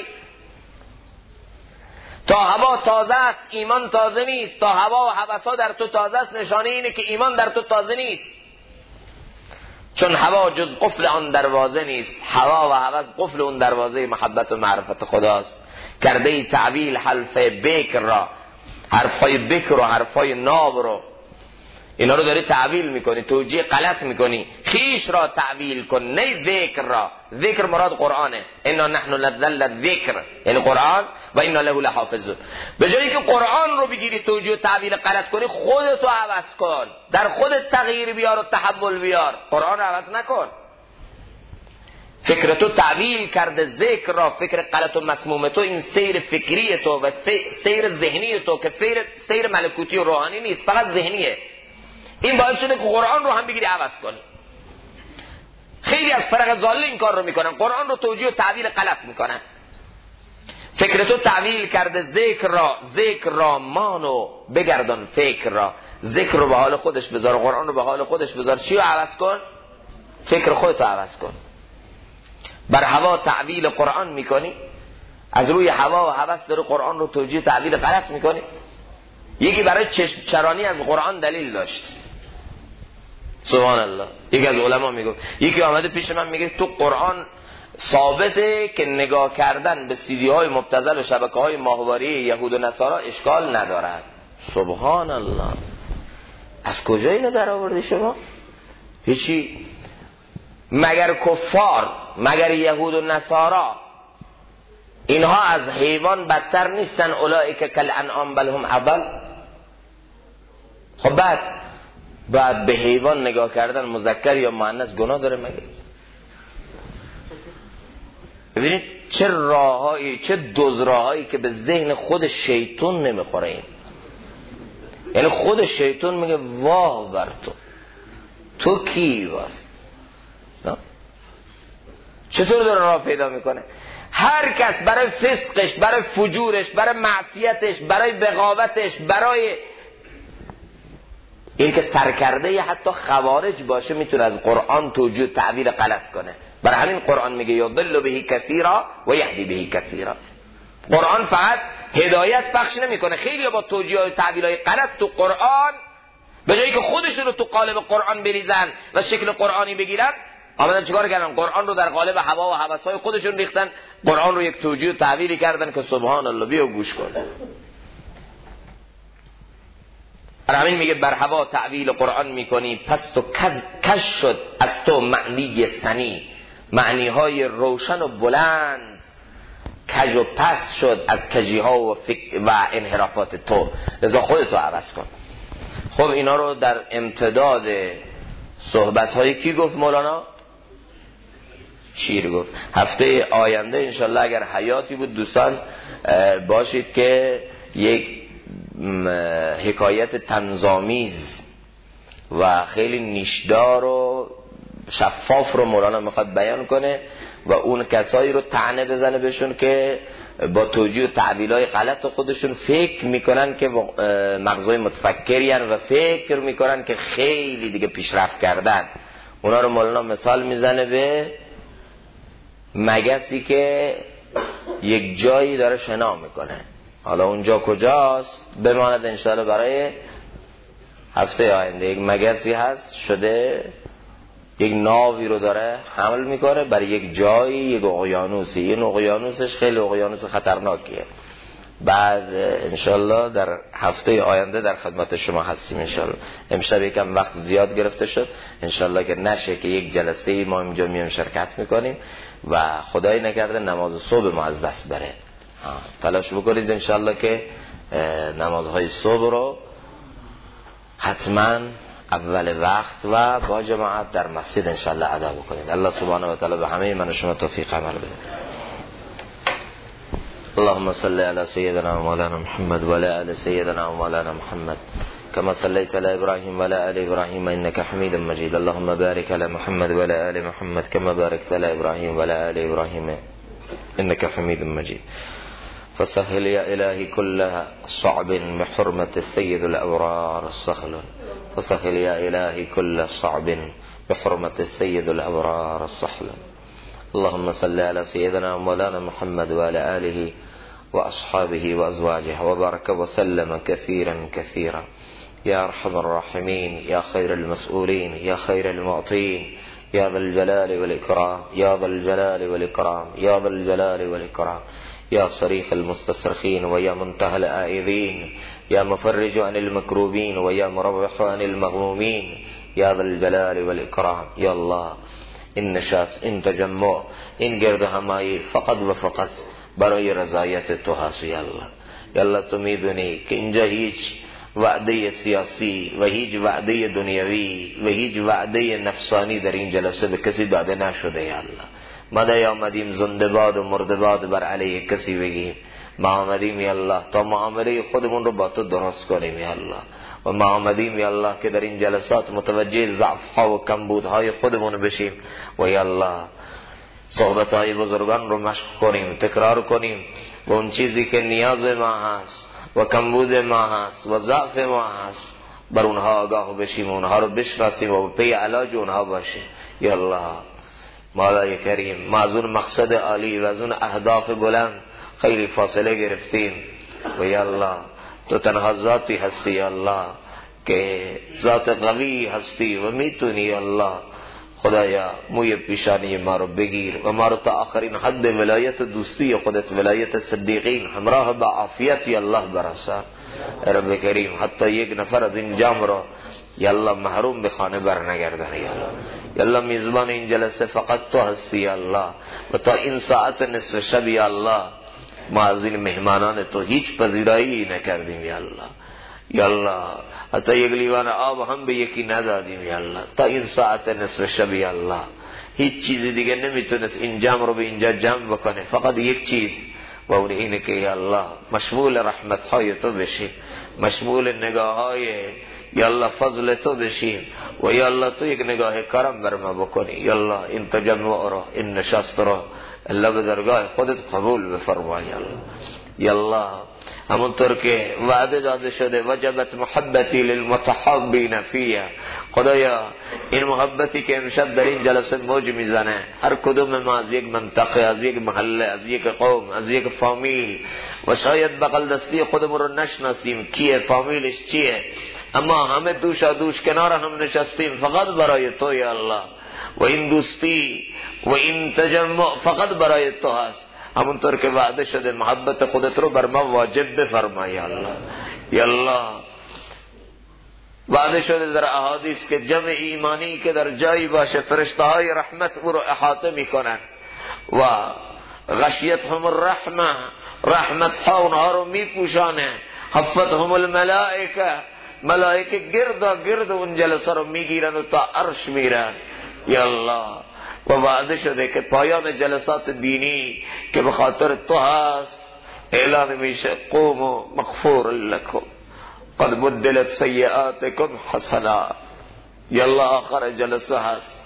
تا هوا تازه است ایمان تازه نیست، تا هوا و هوس ها در تو تازه است نشانه اینه که ایمان در تو تازه نیست. چون هوا جز قفل آن دروازه نیست، هوا و هوس قفل اون دروازه محبت و معرفت خداست. کرده ای تعویل حرف بکر را، حرفای بکر و حرفای ناب رو، اینا رو داری تعویل میکنی، توجیه غلط میکنی. خیش را تعویل کن، نه ذکر را. ذکر مراد قرآنه، انا نحن نزلنا الذکر، یعنی قرآن، و انا له لحافظون. به جایی که قرآن رو بگیری توجیه و تعویل غلط کنی، خودتو عوض کن، در خودت تغییر بیار و تحول بیار، قرآن رو عوض نکن. فکر تو تعویل کرده ذکر را، فکر غلط و مسموم تو، این سیر فکری تو و سیر ذهنی تو که سیر ملکوتی و روحانی نیست، فقط ذهنیه. این باعث شده که قرآن رو هم بگیری عوض کنی. خیلی از فرق ضال این کار رو میکنن، قرآن رو توجیه و تعویل غلط میکنن. فکر تو تعویل کرده ذکر را مانو بگردان فکر را. ذکر رو به حال خودش بذار، قرآن رو به حال خودش بذار. چی رو عوض کن؟ فکر خودتو عوض کن. بر هوا تعویل قرآن میکنی، از روی هوا و هوس داره قرآن رو توجیه و تعویل غلط میکنی. یکی برای چشم چرانی از قرآن دلیل داشت، سبحان الله. یکی از علما میگه، یکی آمده پیش من میگه تو قرآن ثابته که نگاه کردن به سیدی های مبتذل و شبکه های ماهواره یهود و نصارا اشکال ندارد. سبحان الله، از کجا اینو در آوردی شما؟ هیچی. مگر کفار، مگر یهود و نصارا اینها از حیوان بدتر نیستن؟ اولئک کالانعام بل هم اضل. خب بعد به حیوان نگاه کردن مذکر یا مؤنث گناه داره مگه؟ ببینید چه راههایی، چه دزراهایی که به ذهن خود شیطان نمیخوره این. یعنی خود شیطان میگه واه بر تو کی واس؟ چطور داره راه پیدا میکنه؟ هر کس برای فسقش، برای فجورش، برای معصیتش، برای بغاوتش، برای این که سرکرده حتی خوارج باشه میتونه از قرآن توجیه تعبیر غلط کنه. برای همین قرآن میگه یضل به کثیرا و یهدی به کثیرا. قرآن فقط هدایت بخش نمیکنه. خیلی با توجیه و تعبیرهای غلط تو قرآن به جایی که خودشون رو تو قالب قرآن بریزن و شکل قرآنی بگیرن، آمدن چیکار کردن؟ قرآن رو در قالب هوا و هوس‌های خودشون ریختن، قرآن رو یک توجیه و تعبیری کردن که سبحان الله. بیا گوش کن. همین میگه بر هوا تعویل قرآن میکنی، پس تو کش شد از تو معنی سنی، معنی های روشن و بلند کج و پس شد از کجی ها و انحرافات تو، لذا خودتو عوض کن. خب اینا رو در امتداد صحبت هایی کی گفت؟ مولانا شیر گفت. هفته آینده انشالله اگر حیاتی بود دوستان باشید که یک حکایت طنزآمیز و خیلی نیشدار و شفاف رو مولانا میخواد بیان کنه و اون کسایی رو طعنه بزنه بهشون که با توجیه و تعبیرهای غلط خودشون فکر میکنن که مغزای متفکرین و فکر میکنن که خیلی دیگه پیشرفت کردن. اونا رو مولانا مثال میزنه به مگسی که یک جایی داره شنا میکنه. حالا اونجا کجاست بماند انشاءالله برای هفته آینده. یک مگسی هست شده یک ناوی رو داره حمل میکنه برای یک جایی، یک اقیانوسی. این اقیانوسش خیلی اقیانوس خطرناکیه. بعد انشالله در هفته آینده در خدمت شما هستیم انشالله. امشب یکم وقت زیاد گرفته شد، انشالله که نشه که یک جلسه ما اینجا میام شرکت میکنیم و خدای نکرده نماز صبح ما از دست بره. تلاش بکنید انشالله که نمازهای صبح رو حتما اول وقت و با جماعت در مسجد انشالله ادا بکنید. الله سبحانه و تعالی به همه من و شما توفیق عمل بده. اللهم صل على سيدنا ومولانا محمد وعلى آل سيدنا ومولانا محمد كما صليت على إبراهيم وعلى آل إبراهيم إنك حميد مجيد. اللهم بارك على محمد وعلى آل محمد كما باركت على إبراهيم وعلى آل إبراهيم إنك حميد مجيد. فسهل يا إلهي كل صعب بحرمة السيد الأبرار السهل. فسهل يا إلهي كل صعب بحرمة السيد الأبرار السهل. اللهم صل على سيدنا ومولانا محمد وعلى آله وأصحابه وأزواجه وبارك وسلم كثيرا كثيرا. يا أرحم الراحمين، يا خير المسؤولين، يا خير المعطين، يا ذا الجلال والإكرام، يا ذا الجلال والإكرام، يا ذا الجلال والإكرام، يا صريخ المستصرخين ويا منتهى الآئذين، يا مفرج عن المكروبين ويا مروح عن المغمومين، يا ذا الجلال والإكرام. يا الله این نشست، این تجمع، این گرد همایی فقط و فقط برای رضایت تو هست. یا الله تو میدونی که اینجا هیچ وعده سیاسی و هیچ وعده دنیوی و هیچ وعده نفسانی در این جلسه به کسی داده نشده. یا الله ما نیامدیم زنده باد و مرده باد بر علیه کسی بگیم، ما آمدیم یا الله تا معامله خودمون رو با تو درست کنیم. یا الله و ما آمدیم یا الله که در این جلسات متوجه ضعف ها و کمبودهای خودمون بشیم و یا الله صحبت های بزرگان رو مشق کنیم، تکرار کنیم و اون چیزی که نیاز ما هست و کمبود ما هست و ضعف ما هست بر اونها آگاه بشیم، اونها رو بشناسیم و پی علاج اونها باشیم. یا الله مولای کریم ما از اون مقصد عالی و از اون اهداف بلند خیلی فاصله گرفتیم و یا الله تو تنها ذاتی هستی یا الله که ذات قوی هستی و میتونی یا الله خدایا موی پیشانی ما رو بگیر و ما رو تا آخرین حد ولایت دوستی خودت، ولایت صدیقین همراه با عافیت یا الله برسان. رب کریم حتی یک نفر از این جمع رو یا الله محروم به خانه بر نگردن. یا الله میزبان این جلسه فقط تو هستی یا الله و تا این ساعت نصف شب یا الله ما از این مهمانان تو هیچ پذیرایی نکردیم. یا الله یا الله حتی یک لیوان آب هم به یکی ندادیم یا الله تا این ساعت نصف شب یا الله هیچ چیز دیگه نمیتونست این جمع رو به اینجا جمع بکنه، فقط یک چیز و اون اینه که یا الله مشمول رحمت های تو بشیم، مشمول نگاه های یا الله فضل تو بشیم و یا الله تو یک نگاه کرم بر ما بکنی یا الله این تجمع رو این نشست رو الله به درگاه خودت قبول بفرما یا الله. یا الله همونطور که وعده داده شده وجبت محبتی للمتحابین فیه، خدایا این محبتی که امشب در این جلسه موج میزنه، هر کدوم ما از یک منطقه، از یک محله، از یک قوم، از یک فامیل و شاید بغل دستی خودمون رو نشناسیم کیه، فامیلش چیه، اما همه دوشا دوش کنار هم نشستیم فقط برای تو یا الله و این دوستی و این تجمع فقط برای تو هست. همونطور که وعده شده محبت خودت رو بر ما واجب بفرما یا الله. یا الله وعده شده در احادیث که جمع ایمانی که در جایی باشه فرشته های رحمت او رو احاطه میکنن و غشیتهم الرحمه، رحمت ها اونها رو میپوشانه، حفتهم الملائکه، ملائکه گرد اون جلسه رو میگیرن و تا عرش میرن یا الله. و وعده شده که پایان جلسات دینی که به خاطر تو هست اعلان میشه قوموا مغفور لكم قد بدلت سیئاتكم حسنات. یا الله آخر جلسه هست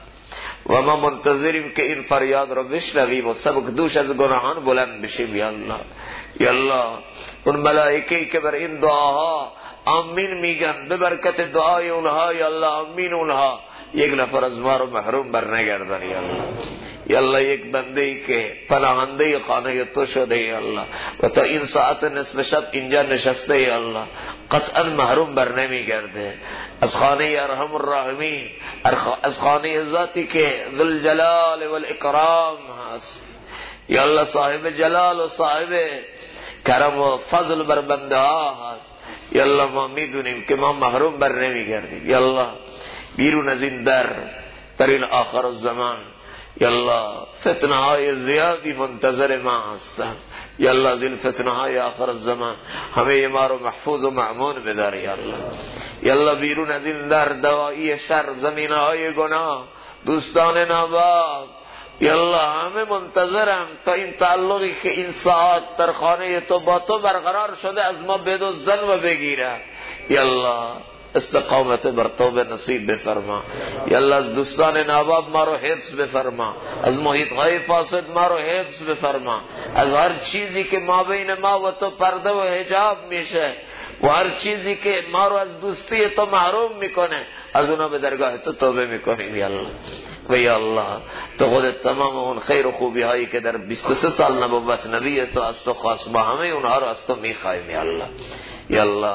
و ما منتظریم که این فریاد رو بشنویم و سبک دوش از گناهان بلند بشیم یا الله. یا الله اون ملائکه‌ای که بر این دعاها آمین میگن به برکت دعای اونها یا الله آمین اونها یک نفر از ما رو محروم بر نگردن یا الله. یا الله یک بنده ای که پناهنده خانه تو شده یا الله و تا این ساعت نصف شب اینجا نشسته یا الله قطعا محروم بر نمیگرده از خانه ارحم الراحمین، از خانه ذاتی که ذوالجلال والاکرام هست یا الله، صاحب جلال و صاحب کرم و فضل بر بنده ها هست یا الله. ما میدونیم که ما محروم بر نمیگردیم یا الله. بیرون از این در این آخر الزمان یا الله فتنه های زیادی منتظر ما هستند یا الله. ذل فتنه های آخر الزمان همه ما رو محفوظ و مأمون بدار یا الله. یا الله بیرون از این در دوایی شر، زمینه های گناه، دوستان ناباک یا الله همه منتظرم تا این تعلقی که این ساعت در خانه تو با تو برقرار شده از ما بدزدن و بگیره یا الله. استقامت بر توبه نصیب بفرما یا الله. از دوستان ناباب ما رو حفظ بفرما، از محیط های فاسد ما رو حفظ بفرما، از هر چیزی که ما بین ما و تو پرده و حجاب میشه و هر چیزی که ما رو از دوستی تو محروم میکنه از اونا به درگاه تو توبه میکنیم یا الله. و یا الله تو خودت تمام اون خیر و خوبی هایی که در 23 سال نبوت نبی تو از تو خواست ما همه اونها رو از تو میخوایم یا الله. یا الله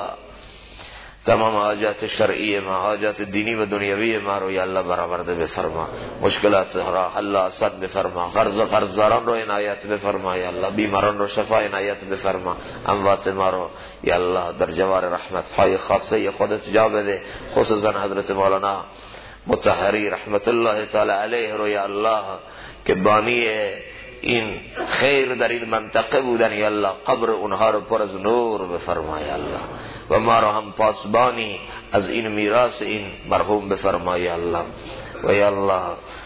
تمام حاجات شرعی ما، حاجات دینی و دنیوی ما رو یا الله برآورده بفرما، مشکلات را حل آسان بفرما، قرضداران رو عنایت بفرما یا الله، بیماران رو شفا عنایت بفرما، اموات ما رو یا الله در جوار رحمت های خاصه خودت جا بده، خصوصا حضرت مولانا مطهری رحمت الله تعالی علیه رو یا الله که بانی این خیر در این منطقه بودن یا الله قبر اونها رو پر از نور بفرما یا الله و ما رو هم پاسبانی از این میراث این مرحوم بفرما یا الله. و یا الله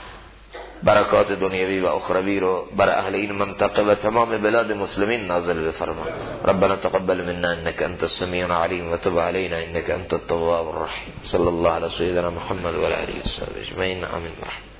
برکات دنیوی و اخروی رو بر اهل این منطقه و تمام بلاد مسلمین نازل بفرما. ربنا تقبل منا انك انت السميع العليم وتب علينا انك انت التواب الرحيم. صلى الله على سيدنا محمد وعلى اله وصحبه اجمعين. امين.